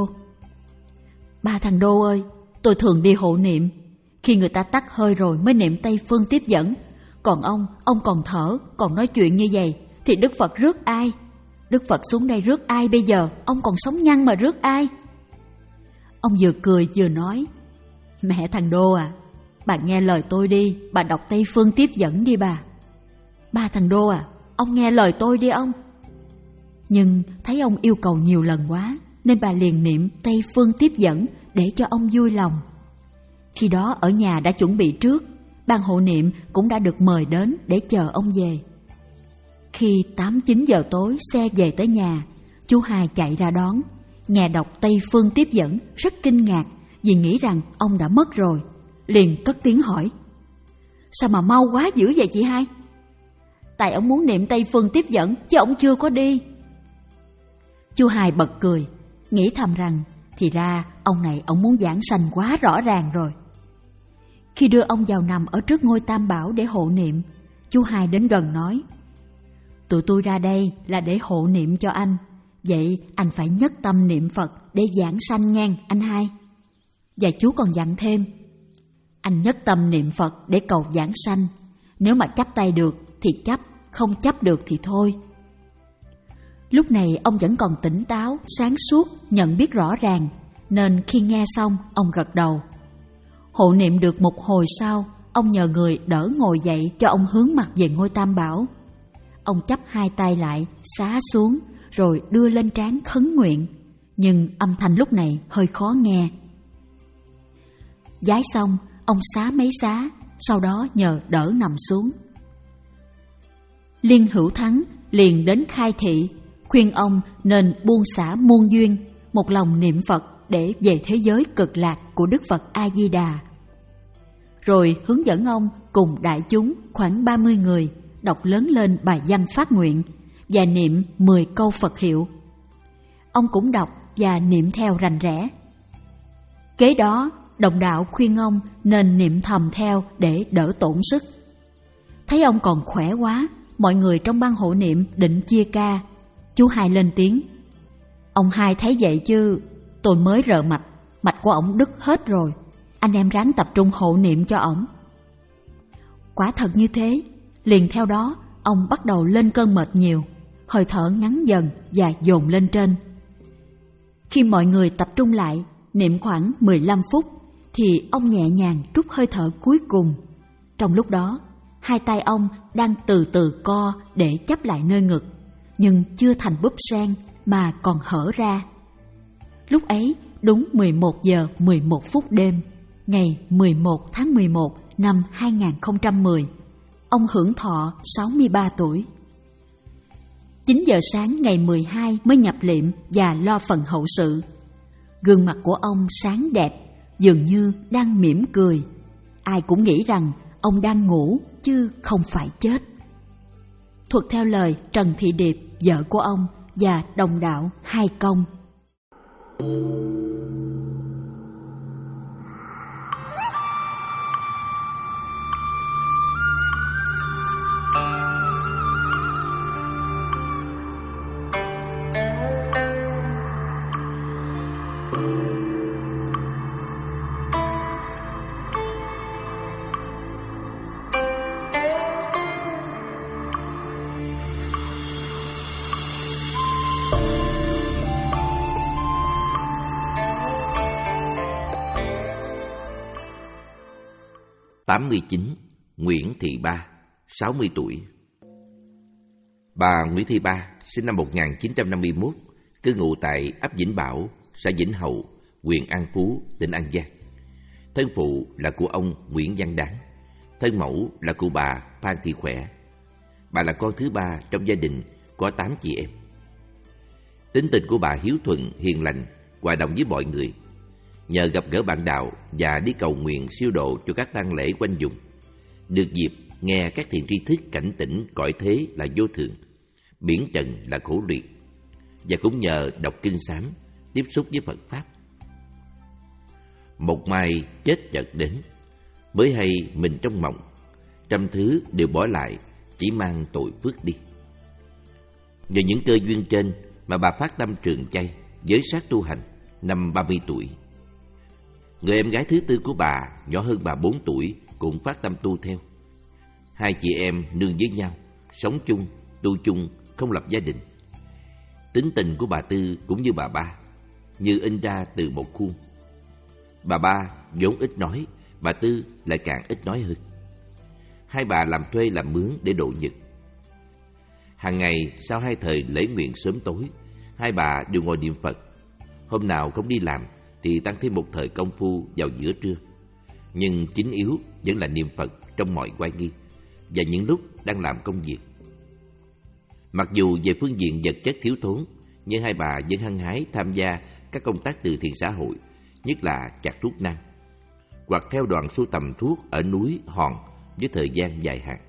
"Ba thằng Đô ơi, tôi thường đi hộ niệm. Khi người ta tắt hơi rồi mới niệm Tây Phương tiếp dẫn. Còn ông, ông còn thở, còn nói chuyện như vậy thì Đức Phật rước ai? Đức Phật xuống đây rước ai bây giờ? Ông còn sống nhăn mà rước ai?" Ông vừa cười vừa nói: "Mẹ thằng Đô à, bà nghe lời tôi đi, bà đọc Tây Phương tiếp dẫn đi bà." "Ba thằng Đô à, ông nghe lời tôi đi ông." Nhưng thấy ông yêu cầu nhiều lần quá, nên bà liền niệm Tây Phương tiếp dẫn để cho ông vui lòng. Khi đó ở nhà đã chuẩn bị trước, ban hộ niệm cũng đã được mời đến để chờ ông về. Khi tám chín giờ tối xe về tới nhà, chú Hai chạy ra đón, nghe đọc Tây Phương tiếp dẫn rất kinh ngạc vì nghĩ rằng ông đã mất rồi, liền cất tiếng hỏi: "Sao mà mau quá dữ vậy chị Hai?" "Tại ông muốn niệm Tây Phương tiếp dẫn chứ ông chưa có đi." Chú Hai bật cười, nghĩ thầm rằng thì ra ông này ông muốn vãng sanh quá rõ ràng rồi. Khi đưa ông vào nằm ở trước ngôi Tam Bảo để hộ niệm, chú Hai đến gần nói: tụi tôi ra đây là để hộ niệm cho anh. Vậy anh phải nhất tâm niệm Phật để giảng sanh ngang anh hai. Và chú còn dặn thêm, anh nhất tâm niệm Phật để cầu giảng sanh. Nếu mà chấp tay được thì chấp, không chấp được thì thôi. Lúc này ông vẫn còn tỉnh táo, sáng suốt, nhận biết rõ ràng, nên khi nghe xong ông gật đầu. Hộ niệm được một hồi sau, ông nhờ người đỡ ngồi dậy cho ông hướng mặt về ngôi Tam Bảo. Ông chắp hai tay lại, xá xuống, rồi đưa lên trán khấn nguyện, nhưng âm thanh lúc này hơi khó nghe. Vái xong, ông xá mấy xá, sau đó nhờ đỡ nằm xuống. Liên Hữu Thắng liền đến khai thị, khuyên ông nên buông xả muôn duyên, một lòng niệm Phật để về thế giới cực lạc của Đức Phật A-di-đà. Rồi hướng dẫn ông cùng đại chúng khoảng ba mươi người đọc lớn lên bài văn phát nguyện và niệm mười câu Phật hiệu. Ông cũng đọc và niệm theo rành rẽ. Kế đó, đồng đạo khuyên ông nên niệm thầm theo để đỡ tổn sức. Thấy ông còn khỏe quá, mọi người trong ban hộ niệm định chia ca. Chú Hai lên tiếng, ông Hai thấy vậy chứ, tôi mới rờ mạch, mạch của ổng đứt hết rồi. Anh em ráng tập trung hộ niệm cho ổng. Quả thật như thế, liền theo đó ông bắt đầu lên cơn mệt nhiều, hơi thở ngắn dần và dồn lên trên. Khi mọi người tập trung lại, niệm khoảng mười lăm phút, thì ông nhẹ nhàng trút hơi thở cuối cùng. Trong lúc đó, hai tay ông đang từ từ co để chắp lại nơi ngực, nhưng chưa thành búp sen mà còn hở ra. Lúc ấy đúng mười một giờ mười một phút đêm, ngày mười một tháng mười một năm hai nghìn không trăm mười, ông hưởng thọ sáu mươi ba tuổi. chín giờ sáng ngày mười hai mới nhập liệm và lo phần hậu sự. Gương mặt của ông sáng đẹp, dường như đang mỉm cười. Ai cũng nghĩ rằng ông đang ngủ chứ không phải chết. Thuật theo lời Trần Thị Điệp, vợ của ông, và đồng đạo Hai Công. tám mươi chín. Nguyễn Thị Ba, sáu mươi tuổi. Bà Nguyễn Thị Ba sinh năm một nghìn chín trăm năm mươi mốt, cư ngụ tại ấp Vĩnh Bảo, xã Vĩnh Hậu, huyện An Phú, tỉnh An Giang. Thân phụ là của ông Nguyễn Văn Đáng, thân mẫu là của bà Phan Thị Khỏe. Bà là con thứ ba trong gia đình có tám chị em. Tính tình của bà hiếu thuận, hiền lành, hòa đồng với mọi người. Nhờ gặp gỡ bạn đạo và đi cầu nguyện siêu độ cho các tang lễ quanh vùng, được dịp nghe các thiền tri thức cảnh tỉnh cõi thế là vô thường, biển trần là khổ luyện, và cũng nhờ đọc kinh sám, tiếp xúc với Phật Pháp. Một mai chết chợt đến, mới hay mình trong mộng, trăm thứ đều bỏ lại, chỉ mang tội phước đi. Nhờ những cơ duyên trên mà bà phát tâm trường chay, giới sát tu hành, năm ba mươi tuổi. Người em gái thứ tư của bà, nhỏ hơn bà bốn tuổi, cũng phát tâm tu theo. Hai chị em nương với nhau, sống chung, tu chung, không lập gia đình. Tính tình của bà Tư cũng như bà Ba, như in ra từ một khuôn. Bà Ba vốn ít nói, bà Tư lại càng ít nói hơn. Hai bà làm thuê làm mướn để độ nhật. Hàng ngày sau hai thời lễ nguyện sớm tối, hai bà đều ngồi niệm Phật. Hôm nào không đi làm thì tăng thêm một thời công phu vào giữa trưa. Nhưng chính yếu vẫn là niệm Phật trong mọi oai nghi và những lúc đang làm công việc. Mặc dù về phương diện vật chất thiếu thốn, nhưng hai bà vẫn hăng hái tham gia các công tác từ thiện xã hội, nhất là chặt thuốc nam, hoặc theo đoàn sưu tầm thuốc ở núi Hòn với thời gian dài hạn.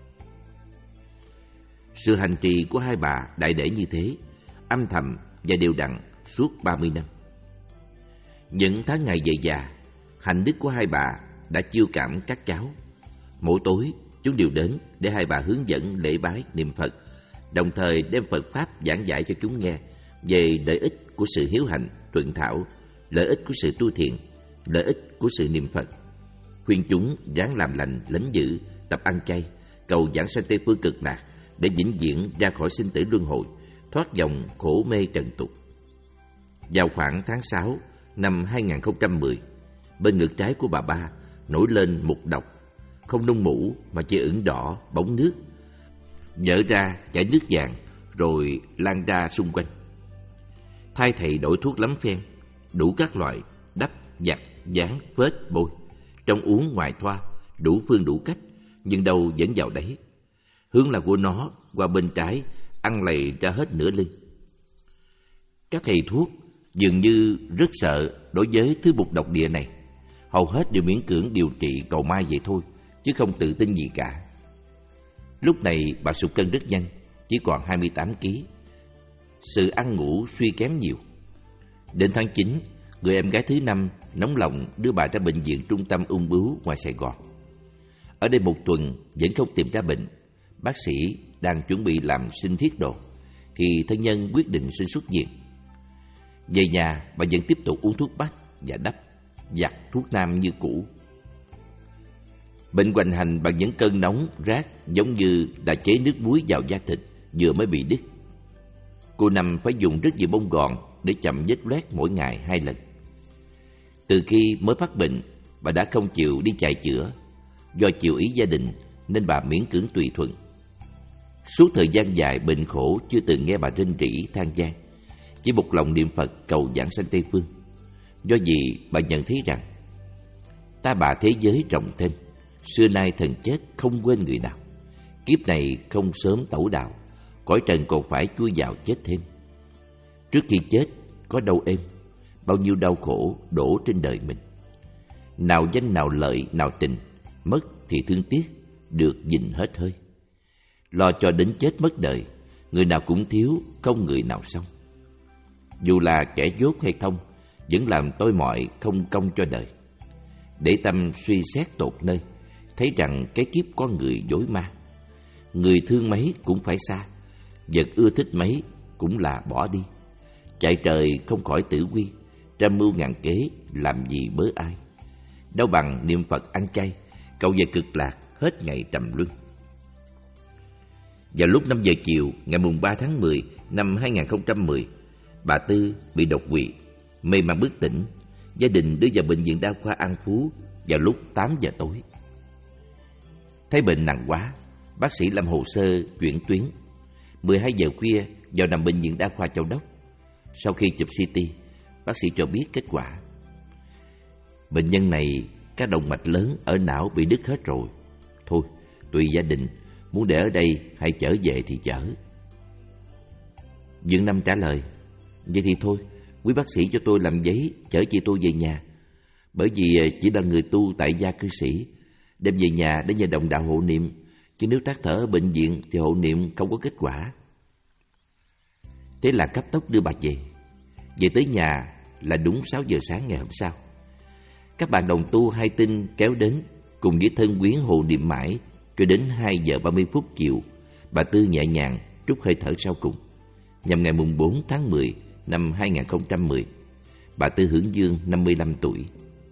Sự hành trì của hai bà đại để như thế, âm thầm và đều đặn suốt ba mươi năm. Những tháng ngày về già, hạnh đức của hai bà đã chiêu cảm các cháu. Mỗi tối chúng đều đến để hai bà hướng dẫn lễ bái niệm Phật đồng thời đem Phật Pháp giảng giải cho chúng nghe về lợi ích của sự hiếu hạnh, thuận thảo, lợi ích của sự tu thiện, lợi ích của sự niệm Phật. Khuyên chúng ráng làm lành, lánh dữ, tập ăn chay, cầu giảng sanh Tây Phương Cực Lạc để vĩnh viễn ra khỏi sinh tử luân hồi, thoát dòng khổ mê trần tục. Vào khoảng tháng sáu năm hai nghìn không trăm mười, bên ngực trái của bà ba nổi lên một độc, không nung mũ mà chỉ ửng đỏ bóng nước, nhở ra chảy nước vàng rồi lan ra xung quanh. Thay thầy đổi thuốc lắm phen, đủ các loại, đắp, giặt, dán, phết, bôi, trong uống ngoài thoa, đủ phương đủ cách, nhưng đâu vẫn vào đấy. Hướng là của nó qua bên trái, ăn lầy ra hết nửa lưng. Các thầy thuốc dường như rất sợ đối với thứ bục độc địa này, hầu hết đều miễn cưỡng điều trị cầu may vậy thôi, chứ không tự tin gì cả. Lúc này bà sụt cân rất nhanh, chỉ còn hai mươi tám ki lô gam. Sự ăn ngủ suy kém nhiều. Đến tháng chín, người em gái thứ năm nóng lòng đưa bà ra bệnh viện trung tâm ung bướu ngoài Sài Gòn. Ở đây một tuần vẫn không tìm ra bệnh. Bác sĩ đang chuẩn bị làm sinh thiết đồ thì thân nhân quyết định xin xuất viện. Về nhà, bà vẫn tiếp tục uống thuốc bắc và đắp, giặt thuốc nam như cũ. Bệnh hoành hành bằng những cơn nóng rát giống như đã chế nước muối vào da thịt vừa mới bị đứt. Cô Năm phải dùng rất nhiều bông gòn để chậm vết loét mỗi ngày hai lần. Từ khi mới phát bệnh, bà đã không chịu đi chạy chữa. Do chịu ý gia đình nên bà miễn cưỡng tùy thuận. Suốt thời gian dài bệnh khổ chưa từng nghe bà rên rỉ than van, chỉ một lòng niệm Phật cầu giảng sanh Tây Phương. Do gì bà nhận thấy rằng ta bà thế giới rộng thênh, xưa nay thần chết không quên người nào. Kiếp này không sớm tẩu đạo, cõi trần còn phải chui vào chết thêm. Trước khi chết có đâu êm, bao nhiêu đau khổ đổ trên đời mình. Nào danh nào lợi nào tình, mất thì thương tiếc, được gìn hết hơi. Lo cho đến chết mất đời, người nào cũng thiếu, không người nào xong. Dù là kẻ dốt hay thông, vẫn làm tôi mọi không công cho đời. Để tâm suy xét tột nơi, thấy rằng cái kiếp con người dối ma. Người thương mấy cũng phải xa, vật ưa thích mấy cũng là bỏ đi. Chạy trời không khỏi tử quy, trăm mưu ngàn kế làm gì bớ ai. Đâu bằng niệm Phật ăn chay, cầu về cực lạc hết ngày trầm luân. Vào lúc năm giờ chiều ngày mùng ba tháng mười năm hai nghìn không trăm mười, bà Tư bị đột quỵ, mê man bất tỉnh. Gia đình đưa vào bệnh viện đa khoa An Phú vào lúc tám giờ tối. Thấy bệnh nặng quá, bác sĩ làm hồ sơ chuyển tuyến. mười hai giờ khuya vào nằm bệnh viện đa khoa Châu Đốc. Sau khi chụp xê tê, bác sĩ cho biết kết quả. Bệnh nhân này các động mạch lớn ở não bị đứt hết rồi. Thôi, tùy gia đình, muốn để ở đây hay chở về thì chở. Dương Năm trả lời, vậy thì thôi, quý bác sĩ cho tôi làm giấy chở chị tôi về nhà. Bởi vì chỉ là người tu tại gia cư sĩ, đem về nhà để nhờ đồng đạo hộ niệm, chứ nếu tắc thở ở bệnh viện thì hộ niệm không có kết quả. Thế là cấp tốc đưa bà về. Về tới nhà là đúng sáu giờ sáng ngày hôm sau. Các bạn đồng tu hai tinh kéo đến, cùng với thân quyến hộ niệm mãi cho đến hai giờ ba mươi phút chiều. Bà Tư nhẹ nhàng trút hơi thở sau cùng. Nhằm ngày mùng bốn tháng mười năm hai nghìn không trăm mười, bà Tư hưởng dương năm mươi lăm tuổi.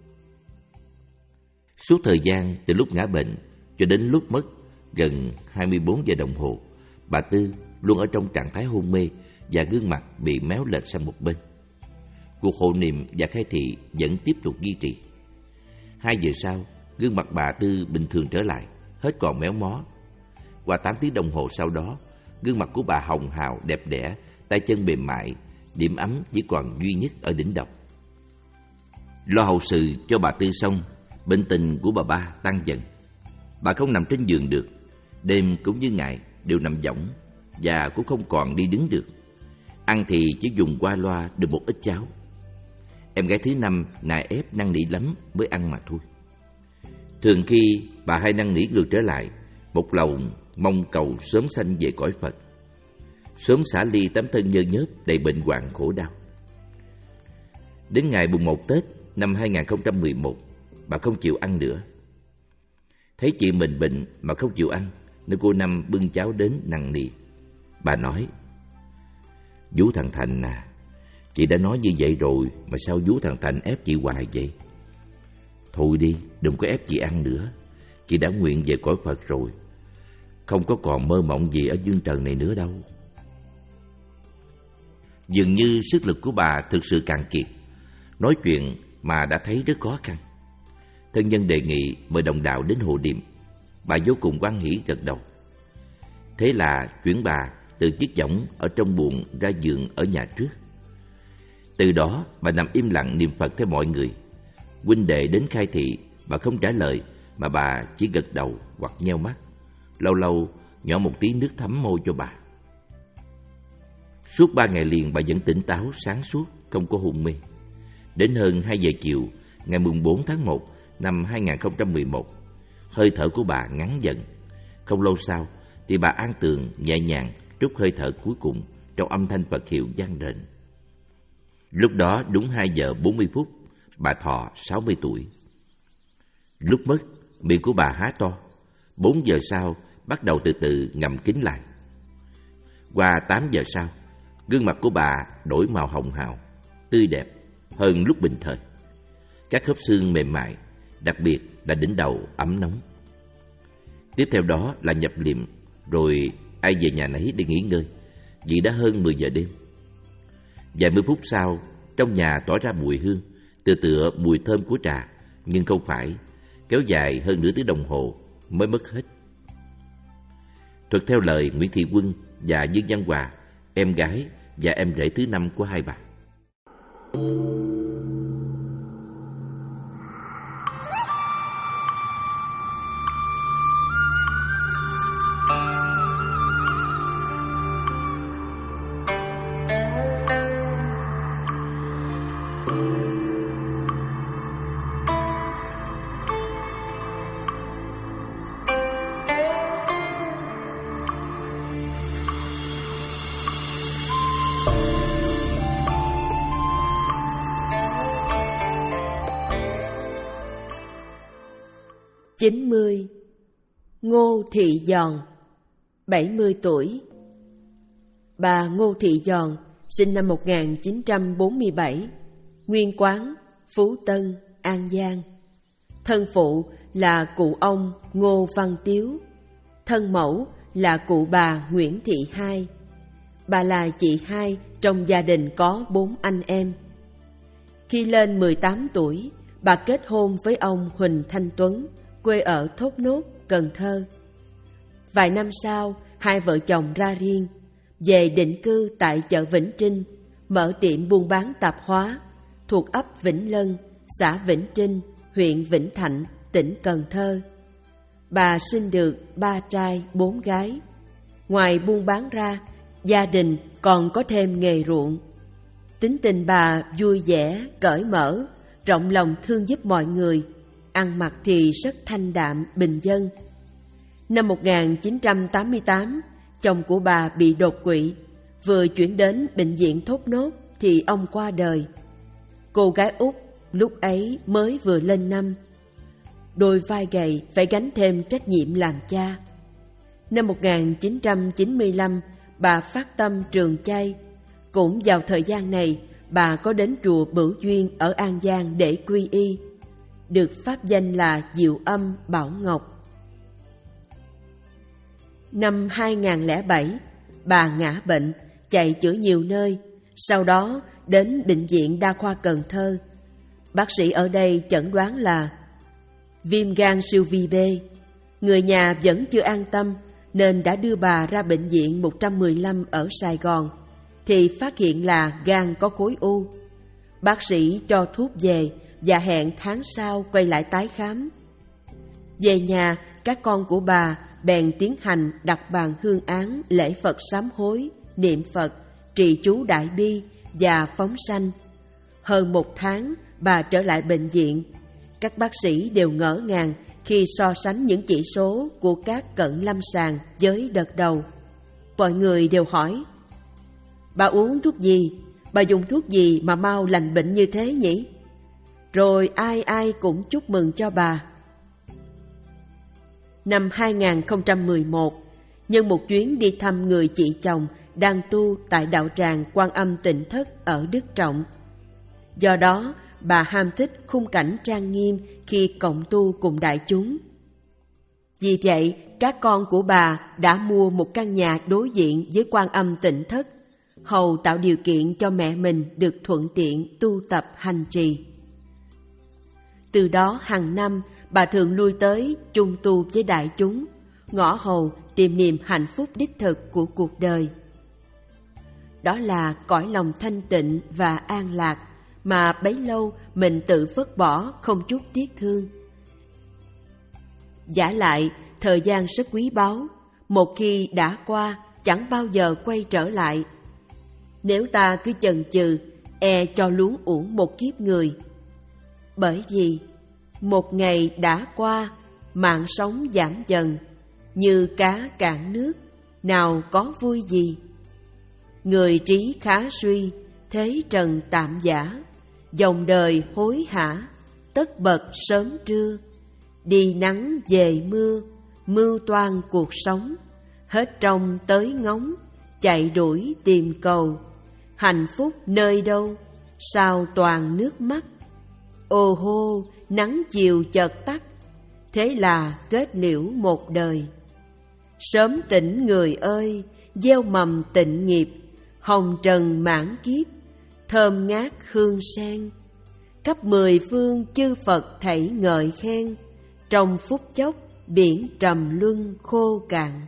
Suốt thời gian từ lúc ngã bệnh cho đến lúc mất gần hai mươi bốn giờ đồng hồ, bà Tư luôn ở trong trạng thái hôn mê và gương mặt bị méo lệch sang một bên. Cuộc hộ niệm và khai thị vẫn tiếp tục duy trì. Hai giờ sau, gương mặt bà Tư bình thường trở lại, hết còn méo mó. Qua tám tiếng đồng hồ sau đó, gương mặt của bà hồng hào, đẹp đẽ, tay chân mềm mại, điểm ấm chỉ còn duy nhất ở đỉnh đầu. Lo hậu sự cho bà Tư xong, bệnh tình của bà ba tăng dần. Bà không nằm trên giường được, đêm cũng như ngày đều nằm võng và cũng không còn đi đứng được. Ăn thì chỉ dùng qua loa được một ít cháo. Em gái thứ năm nài ép năn nỉ lắm mới ăn mà thôi. Thường khi bà hay năn nỉ ngược trở lại, một lòng mong cầu sớm sanh về cõi Phật, sớm xả ly tấm thân nhơ nhớp đầy bệnh hoạn khổ đau. Đến ngày mùng một Tết năm hai nghìn không trăm mười một, bà không chịu ăn nữa. Thấy chị mình bệnh mà không chịu ăn, nên cô Năm bưng cháo đến năn nỉ. Bà nói: Vú thằng Thành à, chị đã nói như vậy rồi mà sao vú thằng Thành ép chị hoài vậy? Thôi đi, đừng có ép chị ăn nữa. Chị đã nguyện về cõi Phật rồi, không có còn mơ mộng gì ở dương trần này nữa đâu. Dường như sức lực của bà thực sự cạn kiệt, nói chuyện mà đã thấy rất khó khăn. Thân nhân đề nghị mời đồng đạo đến hộ niệm. Bà vô cùng hoan hỉ gật đầu. Thế là chuyển bà từ chiếc võng ở trong buồng ra giường ở nhà trước. Từ đó bà nằm im lặng niệm Phật theo mọi người. Huynh đệ đến khai thị, bà không trả lời mà bà chỉ gật đầu hoặc nheo mắt. Lâu lâu nhỏ một tí nước thấm môi cho bà. Suốt ba ngày liền bà vẫn tỉnh táo sáng suốt, không có hôn mê. Đến hơn hai giờ chiều ngày mùng bốn tháng một năm hai nghìn không trăm mười một, hơi thở của bà ngắn dần. Không lâu sau thì bà an tường nhẹ nhàng trút hơi thở cuối cùng trong âm thanh Phật hiệu vang rền. Lúc đó đúng hai giờ bốn mươi phút, bà thọ sáu mươi tuổi. Lúc mất, miệng của bà há to. Bốn giờ sau bắt đầu từ từ ngậm kín lại. Qua tám giờ sau, gương mặt của bà đổi màu hồng hào, tươi đẹp hơn lúc bình thời. Các khớp xương mềm mại, đặc biệt là đỉnh đầu ấm nóng. Tiếp theo đó là nhập liệm, rồi ai về nhà nấy để nghỉ ngơi, vì đã hơn mười giờ đêm. Vài mươi phút sau, trong nhà tỏa ra mùi hương, tựa tựa mùi thơm của trà, nhưng không phải, kéo dài hơn nửa tiếng đồng hồ mới mất hết. Thuật theo lời Nguyễn Thị Quân và Dương Văn Hòa, em gái và em rể thứ năm của hai bà. chín mươi. Ngô Thị Giòn, bảy mươi tuổi. Bà Ngô Thị Giòn sinh năm một nghìn chín trăm bốn mươi bảy, nguyên quán Phú Tân, An Giang. Thân phụ là cụ ông Ngô Văn Tiếu, thân mẫu là cụ bà Nguyễn Thị Hai. Bà là chị hai trong gia đình có bốn anh em. Khi lên mười tám tuổi, bà kết hôn với ông Huỳnh Thanh Tuấn, quê ở Thốt Nốt, Cần Thơ. Vài năm sau, hai vợ chồng ra riêng, về định cư tại chợ Vĩnh Trinh, mở tiệm buôn bán tạp hóa thuộc ấp Vĩnh Lân, xã Vĩnh Trinh, huyện Vĩnh Thạnh, tỉnh Cần Thơ. Bà sinh được ba trai bốn gái. Ngoài buôn bán ra, gia đình còn có thêm nghề ruộng. Tính tình bà vui vẻ, cởi mở, rộng lòng thương giúp mọi người. Ăn mặc thì rất thanh đạm, bình dân. Năm một nghìn chín trăm tám mươi tám, chồng của bà bị đột quỵ. Vừa chuyển đến bệnh viện Thốt Nốt thì ông qua đời. Cô gái út lúc ấy mới vừa lên năm. Đôi vai gầy phải gánh thêm trách nhiệm làm cha. Năm một nghìn chín trăm chín mươi lăm, bà phát tâm trường chay. Cũng vào thời gian này, bà có đến chùa Bửu Duyên ở An Giang để quy y, được pháp danh là Diệu Âm Bảo Ngọc. Năm hai nghìn không trăm lẻ bảy, bà ngã bệnh, chạy chữa nhiều nơi, sau đó đến Bệnh viện Đa khoa Cần Thơ. Bác sĩ ở đây chẩn đoán là viêm gan siêu vi B. Người nhà vẫn chưa an tâm nên đã đưa bà ra bệnh viện một trăm mười lăm ở Sài Gòn, thì phát hiện là gan có khối u. Bác sĩ cho thuốc về và hẹn tháng sau quay lại tái khám. Về nhà, các con của bà bèn tiến hành đặt bàn hương án lễ Phật sám hối, niệm Phật, trì chú đại bi và phóng sanh. Hơn một tháng, bà trở lại bệnh viện. Các bác sĩ đều ngỡ ngàng khi so sánh những chỉ số của các cận lâm sàng với đợt đầu. Mọi người đều hỏi: bà uống thuốc gì? Bà dùng thuốc gì mà mau lành bệnh như thế nhỉ? Rồi ai ai cũng chúc mừng cho bà. Năm hai nghìn không trăm mười một, nhân một chuyến đi thăm người chị chồng đang tu tại đạo tràng Quan Âm Tịnh Thất ở Đức Trọng. Do đó, bà ham thích khung cảnh trang nghiêm khi cộng tu cùng đại chúng. Vì vậy, các con của bà đã mua một căn nhà đối diện với Quan Âm Tịnh Thất, hầu tạo điều kiện cho mẹ mình được thuận tiện tu tập hành trì. Từ đó hàng năm, bà thường lui tới chung tu với đại chúng, ngõ hầu tìm niềm hạnh phúc đích thực của cuộc đời. Đó là cõi lòng thanh tịnh và an lạc mà bấy lâu mình tự vứt bỏ không chút tiếc thương. Vả lại, thời gian rất quý báu, một khi đã qua chẳng bao giờ quay trở lại. Nếu ta cứ chần chừ, e cho luống uổng một kiếp người. Bởi vì một ngày đã qua, mạng sống giảm dần, như cá cạn nước, nào có vui gì. Người trí khá suy, thế trần tạm giả, dòng đời hối hả, tất bật sớm trưa. Đi nắng về mưa, mưu toan cuộc sống, hết trông tới ngóng, chạy đuổi tìm cầu. Hạnh phúc nơi đâu, sao toàn nước mắt. Ô hô, nắng chiều chợt tắt, thế là kết liễu một đời. Sớm tỉnh người ơi, gieo mầm tịnh nghiệp, hồng trần mãn kiếp, thơm ngát hương sen. Khắp mười phương chư Phật thảy ngợi khen, trong phút chốc biển trầm luân khô cạn.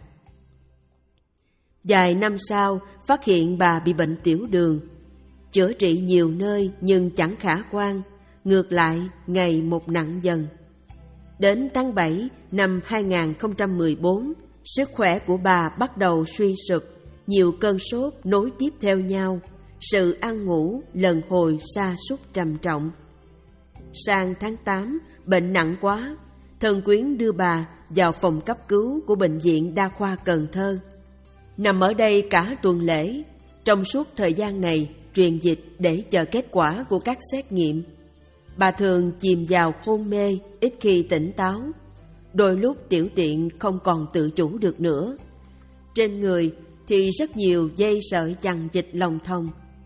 Vài năm sau, phát hiện bà bị bệnh tiểu đường, chữa trị nhiều nơi nhưng chẳng khả quan, ngược lại ngày một nặng dần. Đến tháng bảy năm hai nghìn không trăm mười bốn, sức khỏe của bà bắt đầu suy sụp, nhiều cơn sốt nối tiếp theo nhau, sự ăn ngủ lần hồi sa sút trầm trọng. Sang tháng tám, bệnh nặng quá, Thân Quyến đưa bà vào phòng cấp cứu của Bệnh viện Đa khoa Cần Thơ. Nằm ở đây cả tuần lễ, trong suốt thời gian này truyền dịch để chờ kết quả của các xét nghiệm. Bà thường chìm vào hôn mê, ít khi tỉnh táo. Đôi lúc tiểu tiện không còn tự chủ được nữa. Trên người thì rất nhiều dây sợi chằng chịt lòng thòng.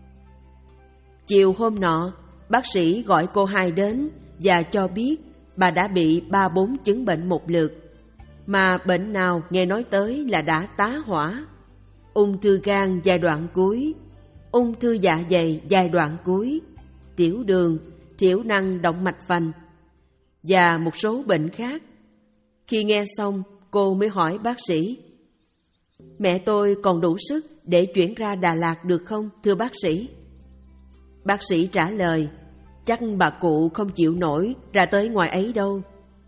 Chiều hôm nọ, bác sĩ gọi cô hai đến và cho biết bà đã bị ba bốn chứng bệnh một lượt. Mà bệnh nào nghe nói tới là đã tá hỏa. Ung thư gan giai đoạn cuối, ung thư dạ dày giai đoạn cuối, tiểu đường, thiểu năng động mạch vành và một số bệnh khác. Khi nghe xong, cô mới hỏi bác sĩ: "Mẹ tôi còn đủ sức để chuyển ra Đà Lạt được không, thưa bác sĩ?" Bác sĩ trả lời: "Chắc bà cụ không chịu nổi ra tới ngoài ấy đâu."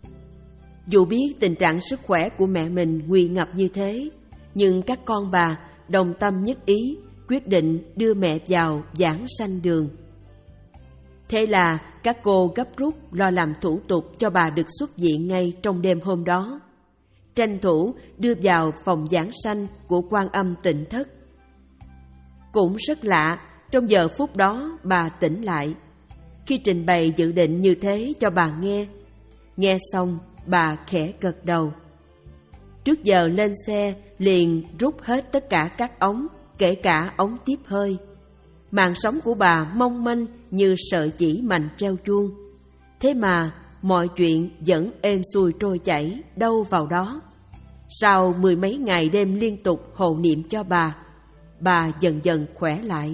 Dù biết tình trạng sức khỏe của mẹ mình nguy ngập như thế, nhưng các con bà đồng tâm nhất ý quyết định đưa mẹ vào giảng sanh đường. Thế là các cô gấp rút lo làm thủ tục cho bà được xuất viện ngay trong đêm hôm đó, tranh thủ đưa vào phòng giảng sanh của Quan Âm Tịnh Thất. Cũng rất lạ, trong giờ phút đó bà tỉnh lại. Khi trình bày dự định như thế cho bà nghe, nghe xong bà khẽ gật đầu. Trước giờ lên xe liền rút hết tất cả các ống, kể cả ống tiếp hơi. Màn sống của bà mong manh như sợi chỉ mành treo chuông. Thế mà mọi chuyện vẫn êm xuôi trôi chảy đâu vào đó. Sau mười mấy ngày đêm liên tục hộ niệm cho bà, bà dần dần khỏe lại.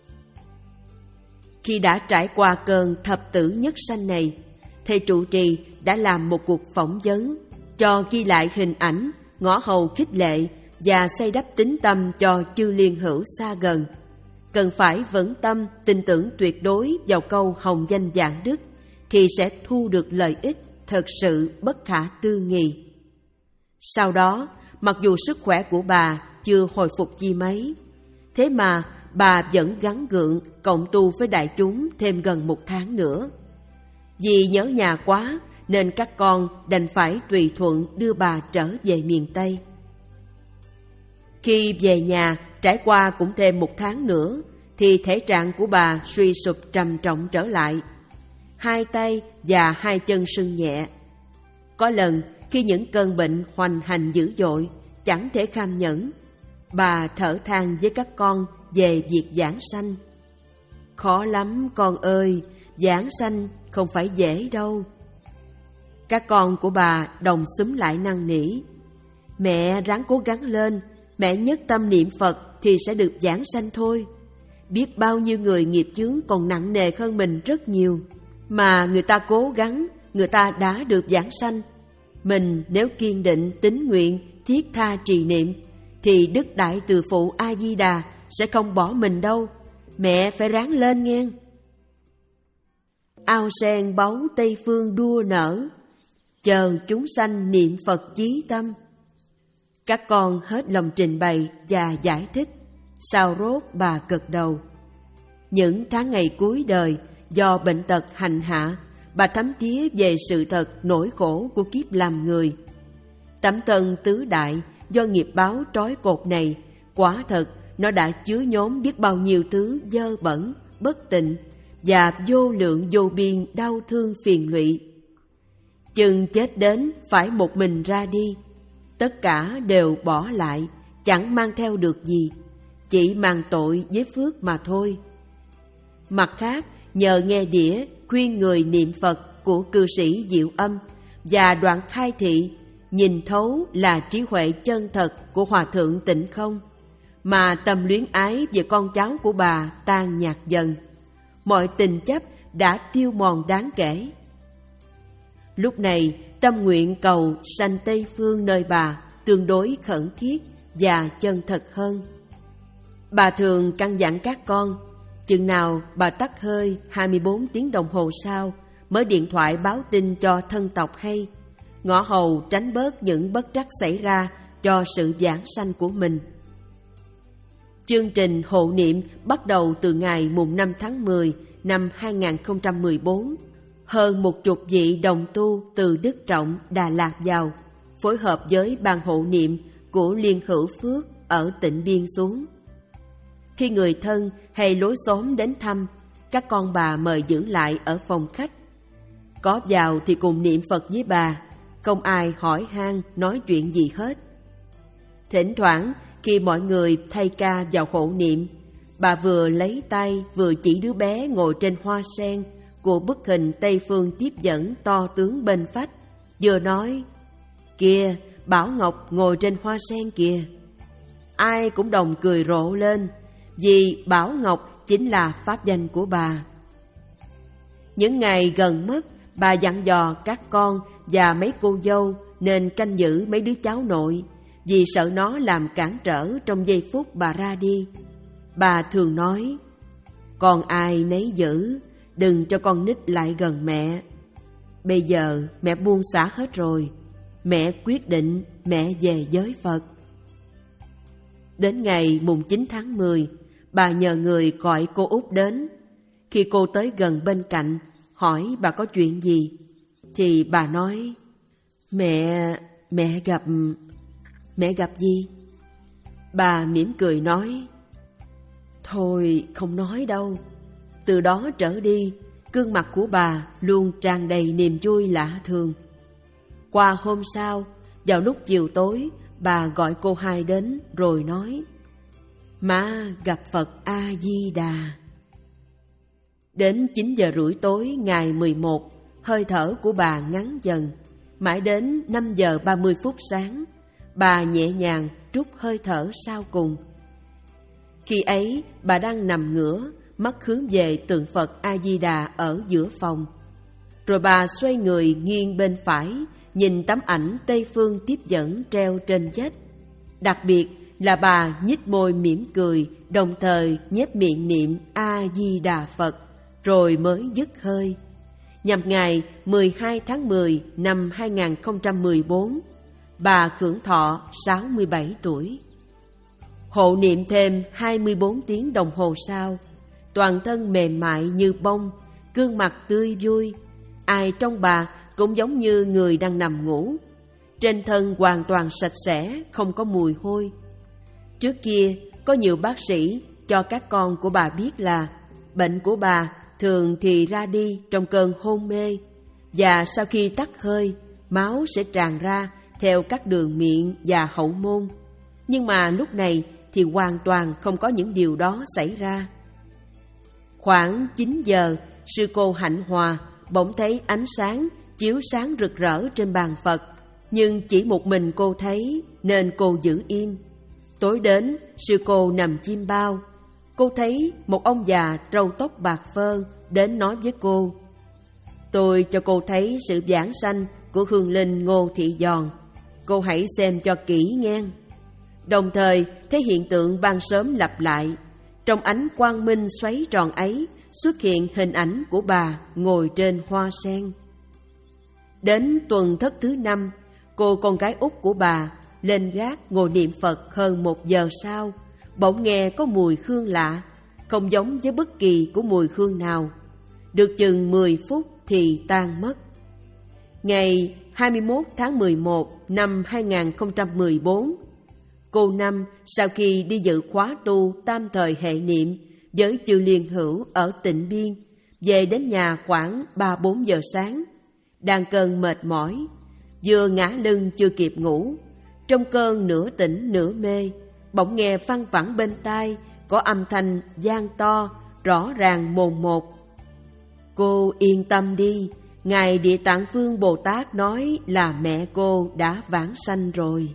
Khi đã trải qua cơn thập tử nhất sanh này, thầy trụ trì đã làm một cuộc phỏng vấn cho ghi lại hình ảnh, ngõ hầu khích lệ và xây đắp tín tâm cho chư liên hữu xa gần. Cần phải vững tâm, tin tưởng tuyệt đối vào câu hồng danh vạn đức thì sẽ thu được lợi ích thật sự bất khả tư nghị. Sau đó, mặc dù sức khỏe của bà chưa hồi phục chi mấy, thế mà bà vẫn gắng gượng cộng tu với đại chúng thêm gần một tháng nữa. Vì nhớ nhà quá nên các con đành phải tùy thuận đưa bà trở về miền Tây. Khi về nhà, trải qua cũng thêm một tháng nữa, thì thể trạng của bà suy sụp trầm trọng trở lại. Hai tay và hai chân sưng nhẹ. Có lần khi những cơn bệnh hoành hành dữ dội, chẳng thể kham nhẫn. Bà thở than với các con về việc giảng sanh. Khó lắm con ơi, giảng sanh không phải dễ đâu. Các con của bà đồng xúm lại năn nỉ. Mẹ ráng cố gắng lên, mẹ nhất tâm niệm Phật thì sẽ được giảng sanh thôi. Biết bao nhiêu người nghiệp chướng còn nặng nề hơn mình rất nhiều, mà người ta cố gắng, người ta đã được giảng sanh. Mình nếu kiên định, tín nguyện, thiết tha trì niệm, thì Đức Đại Từ Phụ A Di Đà sẽ không bỏ mình đâu. Mẹ phải ráng lên nghe. Ao sen báu Tây Phương đua nở, chờ chúng sanh niệm Phật chí tâm. Các con hết lòng trình bày và giải thích, sao rốt bà gật đầu. Những tháng ngày cuối đời do bệnh tật hành hạ, bà thấm thía về sự thật nỗi khổ của kiếp làm người. Tấm thân tứ đại do nghiệp báo trói cột này, quả thật nó đã chứa nhóm biết bao nhiêu thứ dơ bẩn, bất tịnh và vô lượng vô biên đau thương phiền lụy. Chừng chết đến phải một mình ra đi, tất cả đều bỏ lại, chẳng mang theo được gì, chỉ mang tội với phước mà thôi. Mặt khác, nhờ nghe đĩa khuyên người niệm Phật của cư sĩ Diệu Âm và đoạn khai thị, nhìn thấu là trí huệ chân thật của Hòa Thượng Tịnh Không, mà tâm luyến ái về con cháu của bà tan nhạt dần. Mọi tình chấp đã tiêu mòn đáng kể. Lúc này, tâm nguyện cầu sanh Tây Phương nơi bà tương đối khẩn thiết và chân thật hơn. Bà thường căn dặn các con, chừng nào bà tắt hơi hai mươi bốn tiếng đồng hồ sau mới điện thoại báo tin cho thân tộc hay, ngõ hầu tránh bớt những bất trắc xảy ra cho sự giảng sanh của mình. Chương trình hộ niệm bắt đầu từ ngày mùng năm tháng mười năm hai nghìn không trăm mười bốn. Hơn một chục vị đồng tu từ Đức Trọng, Đà Lạt vào, phối hợp với ban hộ niệm của Liên Hữu Phước ở Tịnh Biên xuống. Khi người thân hay lối xóm đến thăm, các con bà mời giữ lại ở phòng khách. Có vào thì cùng niệm Phật với bà, không ai hỏi han nói chuyện gì hết. Thỉnh thoảng khi mọi người thay ca vào hộ niệm, bà vừa lấy tay vừa chỉ đứa bé ngồi trên hoa sen của bức hình Tây Phương tiếp dẫn to tướng bên phách, vừa nói: "Kìa, Bảo Ngọc ngồi trên hoa sen kìa." Ai cũng đồng cười rộ lên, vì Bảo Ngọc chính là pháp danh của bà. Những ngày gần mất, bà dặn dò các con và mấy cô dâu nên canh giữ mấy đứa cháu nội, vì sợ nó làm cản trở trong giây phút bà ra đi. Bà thường nói: "Con ai nấy giữ, đừng cho con nít lại gần mẹ. Bây giờ mẹ buông xả hết rồi, mẹ quyết định mẹ về giới Phật." Đến ngày mùng chín tháng mười, bà nhờ người gọi cô Út đến. Khi cô tới gần bên cạnh, hỏi bà có chuyện gì, thì bà nói: Mẹ, mẹ gặp... Mẹ gặp gì? Bà mỉm cười nói: "Thôi không nói đâu." Từ đó trở đi, gương mặt của bà luôn tràn đầy niềm vui lạ thường. Qua hôm sau, vào lúc chiều tối, bà gọi cô hai đến rồi nói: "Má gặp Phật A Di Đà." Đến chín giờ rưỡi tối ngày mười một, hơi thở của bà ngắn dần. Mãi đến năm giờ ba mươi phút sáng, bà nhẹ nhàng trút hơi thở sau cùng. Khi ấy, bà đang nằm ngửa, mắt hướng về tượng Phật A Di Đà ở giữa phòng. Rồi bà xoay người nghiêng bên phải, nhìn tấm ảnh Tây Phương tiếp dẫn treo trên vách. Đặc biệt là bà nhếch môi mỉm cười, đồng thời nhếch miệng niệm A Di Đà Phật, rồi mới dứt hơi. Nhằm ngày mười hai tháng mười năm hai nghìn không trăm mười bốn, bà hưởng thọ sáu mươi bảy tuổi. Hộ niệm thêm hai mươi bốn tiếng đồng hồ sau, toàn thân mềm mại như bông, gương mặt tươi vui. Ai trong bà cũng giống như người đang nằm ngủ. Trên thân hoàn toàn sạch sẽ, không có mùi hôi. Trước kia, có nhiều bác sĩ cho các con của bà biết là bệnh của bà thường thì ra đi trong cơn hôn mê, và sau khi tắt hơi, máu sẽ tràn ra theo các đường miệng và hậu môn. Nhưng mà lúc này thì hoàn toàn không có những điều đó xảy ra. Khoảng chín giờ, sư cô Hạnh Hòa bỗng thấy ánh sáng chiếu sáng rực rỡ trên bàn Phật, nhưng chỉ một mình cô thấy nên cô giữ im. Tối đến, sư cô nằm chim bao. Cô thấy một ông già râu tóc bạc phơ đến nói với cô: "Tôi cho cô thấy sự vãng sanh của hương linh Ngô Thị Giòn. Cô hãy xem cho kỹ nghe." Đồng thời thấy hiện tượng ban sớm lặp lại. Trong ánh quang minh xoáy tròn ấy xuất hiện hình ảnh của bà ngồi trên hoa sen. Đến tuần thất thứ năm, cô con gái út của bà lên gác ngồi niệm Phật hơn một giờ sau, bỗng nghe có mùi hương lạ, không giống với bất kỳ của mùi hương nào. Được chừng mười phút thì tan mất. Ngày hai mươi mốt tháng mười một năm hai nghìn không trăm mười bốn, cô Năm sau khi đi dự khóa tu tam thời hệ niệm với chư Liên Hữu ở Tịnh Biên, về đến nhà khoảng ba bốn giờ sáng. Đang cơn mệt mỏi, vừa ngã lưng chưa kịp ngủ, trong cơn nửa tỉnh nửa mê, bỗng nghe văng vẳng bên tai có âm thanh vang to, rõ ràng mồn một: "Cô yên tâm đi, Ngài Địa Tạng Vương Bồ Tát nói là mẹ cô đã vãng sanh rồi."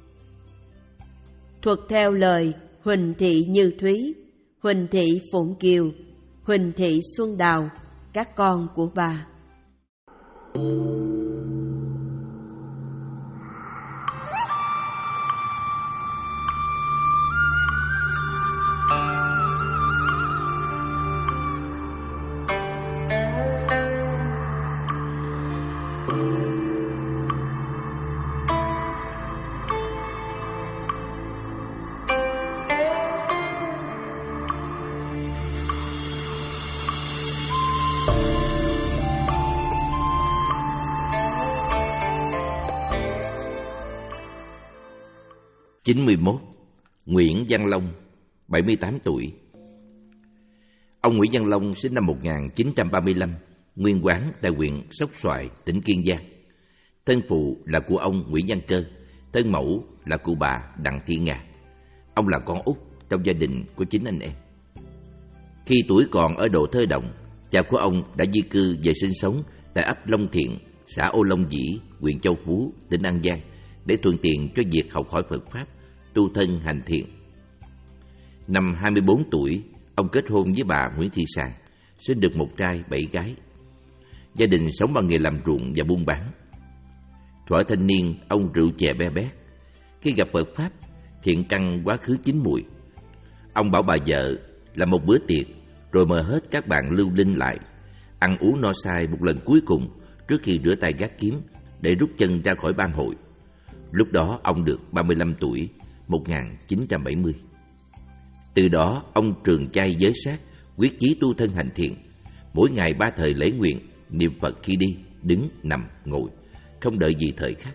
Thuật theo lời Huỳnh Thị Như Thúy, Huỳnh Thị Phụng Kiều, Huỳnh Thị Xuân Đào, các con của bà. chín mươi mốt. Nguyễn Văn Long, bảy mươi tám tuổi. Ông Nguyễn Văn Long sinh năm một nghìn chín trăm ba mươi lăm, nguyên quán tại huyện Sóc Xoài, tỉnh Kiên Giang. Thân phụ là của ông Nguyễn Văn Cơ, thân mẫu là của bà Đặng Thị Nga. Ông là con út trong gia đình của chín anh em. Khi tuổi còn ở độ thơ đồng, cha của ông đã di cư về sinh sống tại ấp Long Thiện, xã Ô Long Dĩ, huyện Châu Phú, tỉnh An Giang, để thuận tiện cho việc học hỏi Phật Pháp, tu thân hành thiện. Năm hai mươi bốn tuổi, ông kết hôn với bà Nguyễn Thị Sàng, sinh được một trai bảy gái. Gia đình sống bằng nghề làm ruộng và buôn bán. Thuở thanh niên, ông rượu chè be bét. Khi gặp Phật Pháp, thiện căn quá khứ chín mùi. Ông bảo bà vợ làm một bữa tiệc, rồi mời hết các bạn lưu linh lại, ăn uống no say một lần cuối cùng trước khi rửa tay gác kiếm để rút chân ra khỏi ban hội. Lúc đó ông được ba mươi lăm tuổi, một nghìn chín trăm bảy mươi. Từ đó ông trường chay giới sát, quyết chí tu thân hành thiện. Mỗi ngày ba thời lễ nguyện, niệm Phật khi đi, đứng, nằm, ngồi, không đợi gì thời khắc.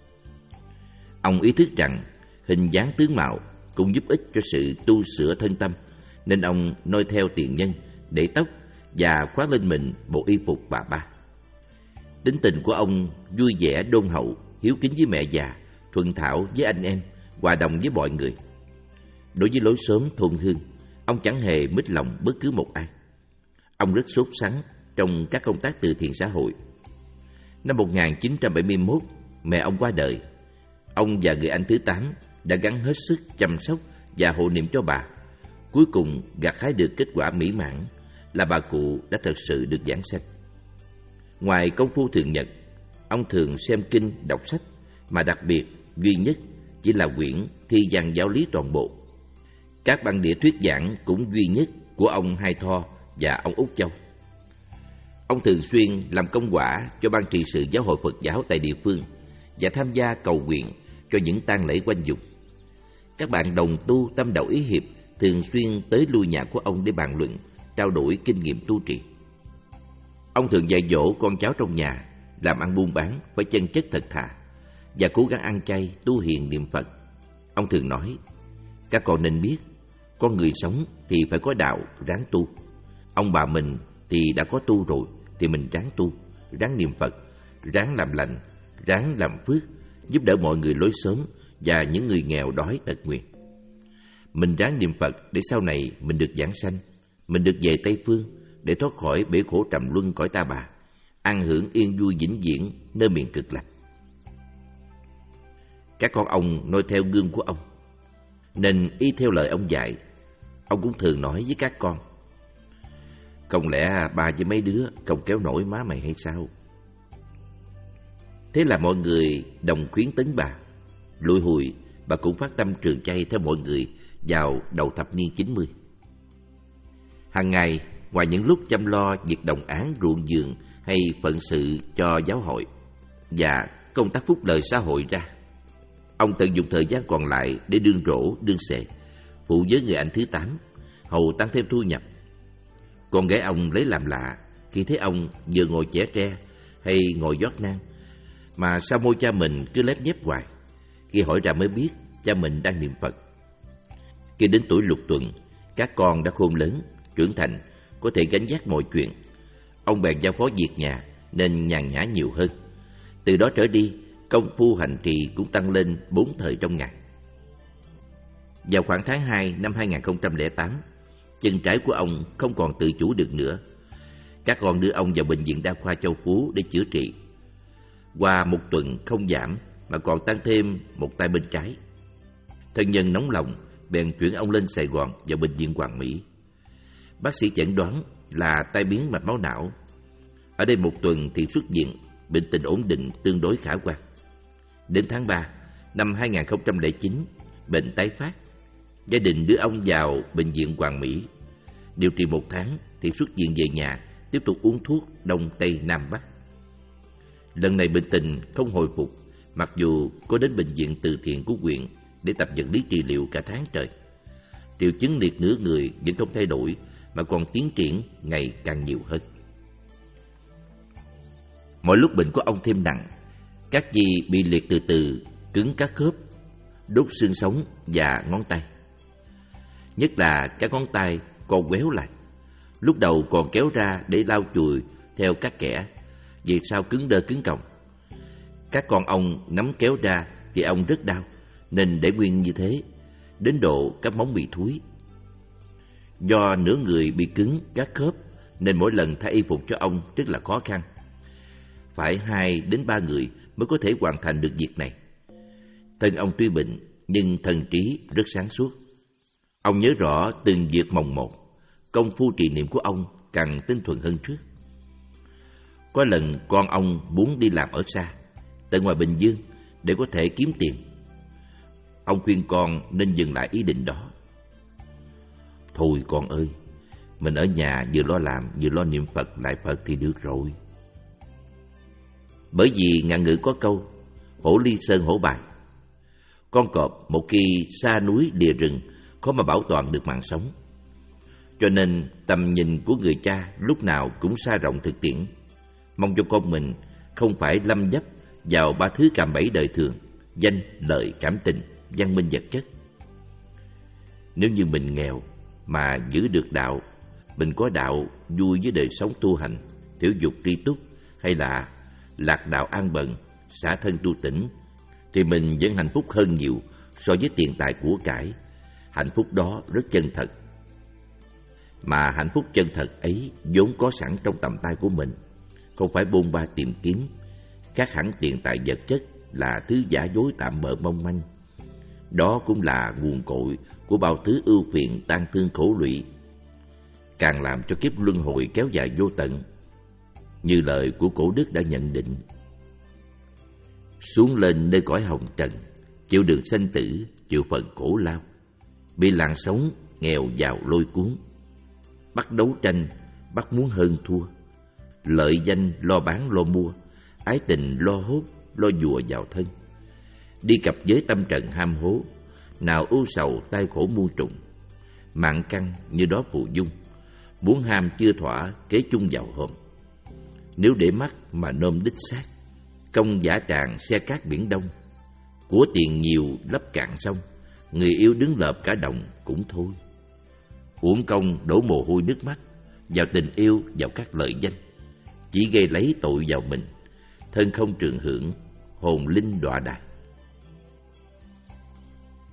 Ông ý thức rằng hình dáng tướng mạo cũng giúp ích cho sự tu sửa thân tâm, nên ông noi theo tiền nhân, để tóc và khoác lên mình bộ y phục bà ba. Tính tình của ông vui vẻ đôn hậu, hiếu kính với mẹ già, thuận thảo với anh em, hòa đồng với mọi người. Đối với lối xóm thôn hương, ông chẳng hề mít lòng bất cứ một ai. Ông rất sốt sắng trong các công tác từ thiện xã hội. Năm một nghìn chín trăm bảy mươi mốt, mẹ ông qua đời. Ông và người anh thứ tám đã gắng hết sức chăm sóc và hộ niệm cho bà. Cuối cùng gặt hái được kết quả mỹ mãn là bà cụ đã thật sự được giảng sanh. Ngoài công phu thường nhật, ông thường xem kinh, đọc sách, mà đặc biệt duy nhất chỉ là quyển Thi văn giáo lý toàn bộ. Các băng đĩa thuyết giảng cũng duy nhất của ông Hai Tho và ông Út Châu. Ông thường xuyên làm công quả cho ban trị sự giáo hội Phật giáo tại địa phương và tham gia cầu nguyện cho những tang lễ quanh vùng. Các bạn đồng tu tâm đạo ý hiệp thường xuyên tới lui nhà của ông để bàn luận, trao đổi kinh nghiệm tu trì. Ông thường dạy dỗ con cháu trong nhà làm ăn buôn bán phải chân chất thật thà và cố gắng ăn chay, tu hiền niệm Phật. Ông thường nói: các con nên biết, con người sống thì phải có đạo, ráng tu. Ông bà mình thì đã có tu rồi, thì mình ráng tu, ráng niệm Phật, ráng làm lành, ráng làm phước, giúp đỡ mọi người lối xóm và những người nghèo đói tật nguyền. Mình ráng niệm Phật để sau này mình được giảng sanh, mình được về Tây Phương để thoát khỏi bể khổ trầm luân cõi ta bà, an hưởng yên vui vĩnh viễn nơi miền Cực Lạc. Các con ông noi theo gương của ông, nên y theo lời ông dạy. Ông cũng thường nói với các con: không lẽ bà với mấy đứa không kéo nổi má mày hay sao? Thế là mọi người đồng khuyến tấn bà. Lụi hùi, bà cũng phát tâm trường chay theo mọi người vào đầu thập niên chín mươi. Hàng ngày, ngoài những lúc chăm lo việc đồng án ruộng vườn hay phận sự cho giáo hội và công tác phúc lợi xã hội ra, ông tận dụng thời gian còn lại để đương rổ, đương xề, phụ với người anh thứ tám, hầu tăng thêm thu nhập. Con gái ông lấy làm lạ khi thấy ông vừa ngồi chẻ tre hay ngồi rót nang, mà sao môi cha mình cứ lép nhép hoài. Khi hỏi ra mới biết cha mình đang niệm Phật. Khi đến tuổi lục tuần, các con đã khôn lớn, trưởng thành, có thể gánh vác mọi chuyện. Ông bèn giao phó việc nhà nên nhàn nhã nhiều hơn. Từ đó trở đi, công phu hành trì cũng tăng lên bốn thời trong ngày. Vào khoảng tháng hai năm hai nghìn không trăm lẻ tám, chân trái của ông không còn tự chủ được nữa. Các con đưa ông vào bệnh viện đa khoa Châu Phú để chữa trị. Qua một tuần không giảm mà còn tăng thêm một tay bên trái. Thân nhân nóng lòng bèn chuyển ông lên Sài Gòn vào bệnh viện Hoàng Mỹ. Bác sĩ chẩn đoán là tai biến mạch máu não. Ở đây một tuần thì xuất viện, bệnh tình ổn định tương đối khả quan. Đến tháng ba năm hai nghìn không trăm lẻ chín, bệnh tái phát. Gia đình đưa ông vào bệnh viện Hoàng Mỹ. Điều trị một tháng thì xuất viện về nhà, tiếp tục uống thuốc Đông Tây Nam Bắc. Lần này bệnh tình không hồi phục, mặc dù có đến bệnh viện từ thiện của huyện để tập vật lý trị liệu cả tháng trời. Triệu chứng liệt nửa người vẫn không thay đổi, mà còn tiến triển ngày càng nhiều hơn. Mỗi lúc bệnh của ông thêm nặng, các chi bị liệt từ từ, cứng các khớp, đốt xương sống và ngón tay. Nhất là các ngón tay còn quéo lại, lúc đầu còn kéo ra để lau chùi theo các kẻ, vì sao cứng đơ cứng còng. Các con ông nắm kéo ra thì ông rất đau, nên để nguyên như thế, đến độ các móng bị thúi. Do nửa người bị cứng các khớp, nên mỗi lần thay y phục cho ông rất là khó khăn. Phải hai đến ba người mới có thể hoàn thành được việc này. Thân ông tuy bệnh, nhưng thần trí rất sáng suốt. Ông nhớ rõ từng việc mồng một, công phu trì niệm của ông càng tinh thuần hơn trước. Có lần con ông muốn đi làm ở xa, tại ngoài Bình Dương, để có thể kiếm tiền. Ông khuyên con nên dừng lại ý định đó. Thôi con ơi, mình ở nhà vừa lo làm vừa lo niệm Phật lại Phật thì được rồi. Bởi vì ngạn ngữ có câu hổ ly sơn hổ bài. Con cọp một khi xa núi lìa rừng khó mà bảo toàn được mạng sống. Cho nên tầm nhìn của người cha lúc nào cũng xa rộng thực tiễn. Mong cho con mình không phải lâm dấp vào ba thứ cạm bẫy đời thường: danh, lợi, cảm tình, văn minh vật chất. Nếu như mình nghèo mà giữ được đạo, mình có đạo vui với đời sống tu hành, tiểu dục tri túc, hay là lạc đạo an bận, xả thân tu tỉnh, thì mình vẫn hạnh phúc hơn nhiều so với tiền tài của cải. Hạnh phúc đó rất chân thật. Mà hạnh phúc chân thật ấy vốn có sẵn trong tầm tay của mình, không phải bôn ba tìm kiếm. Các hẳn tiền tài vật chất là thứ giả dối tạm bợ mong manh. Đó cũng là nguồn cội của bao thứ ưu phiền tan thương khổ lụy, càng làm cho kiếp luân hồi kéo dài vô tận. Như lời của cổ đức đã nhận định: xuống lên nơi cõi hồng trần, chịu đường sanh tử, chịu phần khổ lao, bị làn sóng nghèo giàu lôi cuốn, bắt đấu tranh, bắt muốn hơn thua, lợi danh lo bán lo mua, ái tình lo hốt, lo dùa vào thân, đi cặp với tâm trần ham hố, nào ưu sầu tai khổ muôn trùng, mạng căn như đó phù dung, muốn ham chưa thỏa kế chung vào hôm. Nếu để mắt mà nôm đích xác, công giả tràng xe cát biển đông, của tiền nhiều lấp cạn sông, người yêu đứng lợp cả đồng cũng thôi. Uổng công đổ mồ hôi nước mắt vào tình yêu, vào các lợi danh, chỉ gây lấy tội vào mình, thân không trường hưởng, hồn linh đọa đài.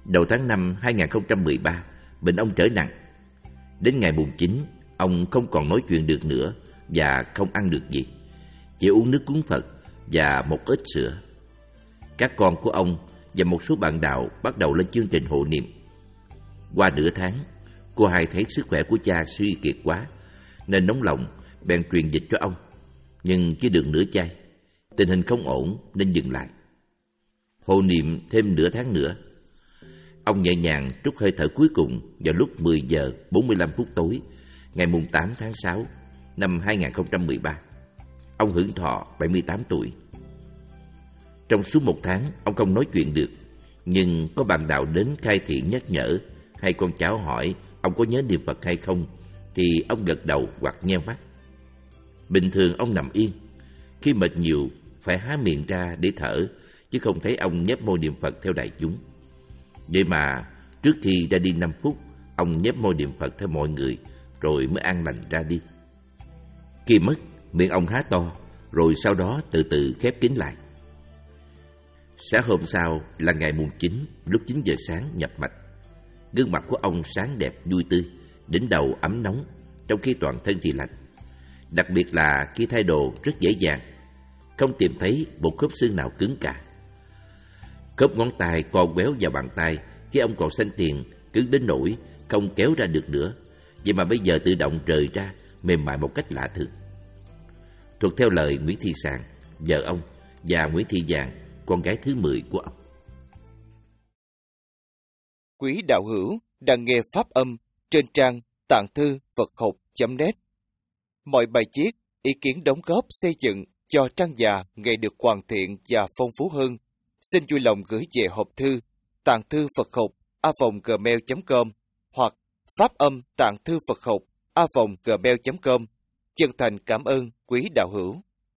Đầu tháng năm hai nghìn không trăm mười ba, bệnh ông trở nặng. Đến ngày mùng chín, ông không còn nói chuyện được nữa và không ăn được gì, chỉ uống nước cúng Phật và một ít sữa. Các con của ông và một số bạn đạo bắt đầu lên chương trình hộ niệm. Qua nửa tháng, cô hai thấy sức khỏe của cha suy kiệt quá, nên nóng lòng bèn truyền dịch cho ông, nhưng chỉ được nửa chai. Tình hình không ổn nên dừng lại. Hộ niệm thêm nửa tháng nữa. Ông nhẹ nhàng trút hơi thở cuối cùng vào lúc mười giờ bốn mươi lăm phút tối, ngày mùng tám tháng sáu năm hai nghìn không trăm mười ba. Ông hưởng thọ bảy mươi tám tuổi. Trong suốt một tháng, ông không nói chuyện được, nhưng có bạn đạo đến khai thị nhắc nhở, hay con cháu hỏi ông có nhớ niệm Phật hay không, thì ông gật đầu hoặc nheo mắt. Bình thường ông nằm yên, khi mệt nhiều phải há miệng ra để thở, chứ không thấy ông nhếch môi niệm Phật theo đại chúng. Vậy mà trước khi ra đi năm phút, ông nhếch môi niệm Phật theo mọi người, rồi mới an lành ra đi. Khi mất, miệng ông há to, rồi sau đó từ từ khép kín lại. Sáng hôm sau là ngày mùng chín, lúc chín giờ sáng nhập mạch. Gương mặt của ông sáng đẹp vui tươi, đỉnh đầu ấm nóng, trong khi toàn thân thì lạnh. Đặc biệt là khi thay đồ rất dễ dàng, không tìm thấy một khớp xương nào cứng cả. Khớp ngón tay co quéo vào bàn tay khi ông còn xanh tiền, cứng đến nỗi không kéo ra được nữa, vậy mà bây giờ tự động rời ra, mềm mại một cách lạ thường. Thuộc theo lời Nguyễn Thị Sàng, vợ ông, và Nguyễn Thị Vàng, con gái thứ mười của ông. Quý đạo hữu đang nghe pháp âm trên trang tạng thư Phật học chấm net. Mọi bài viết, ý kiến đóng góp xây dựng cho trang già ngày được hoàn thiện và phong phú hơn, xin vui lòng gửi về hộp thư tạng thư Phật học a còng gmail chấm com hoặc pháp âm tạng thư Phật học a còng gmail chấm com. Chân thành cảm ơn quý đạo hữu.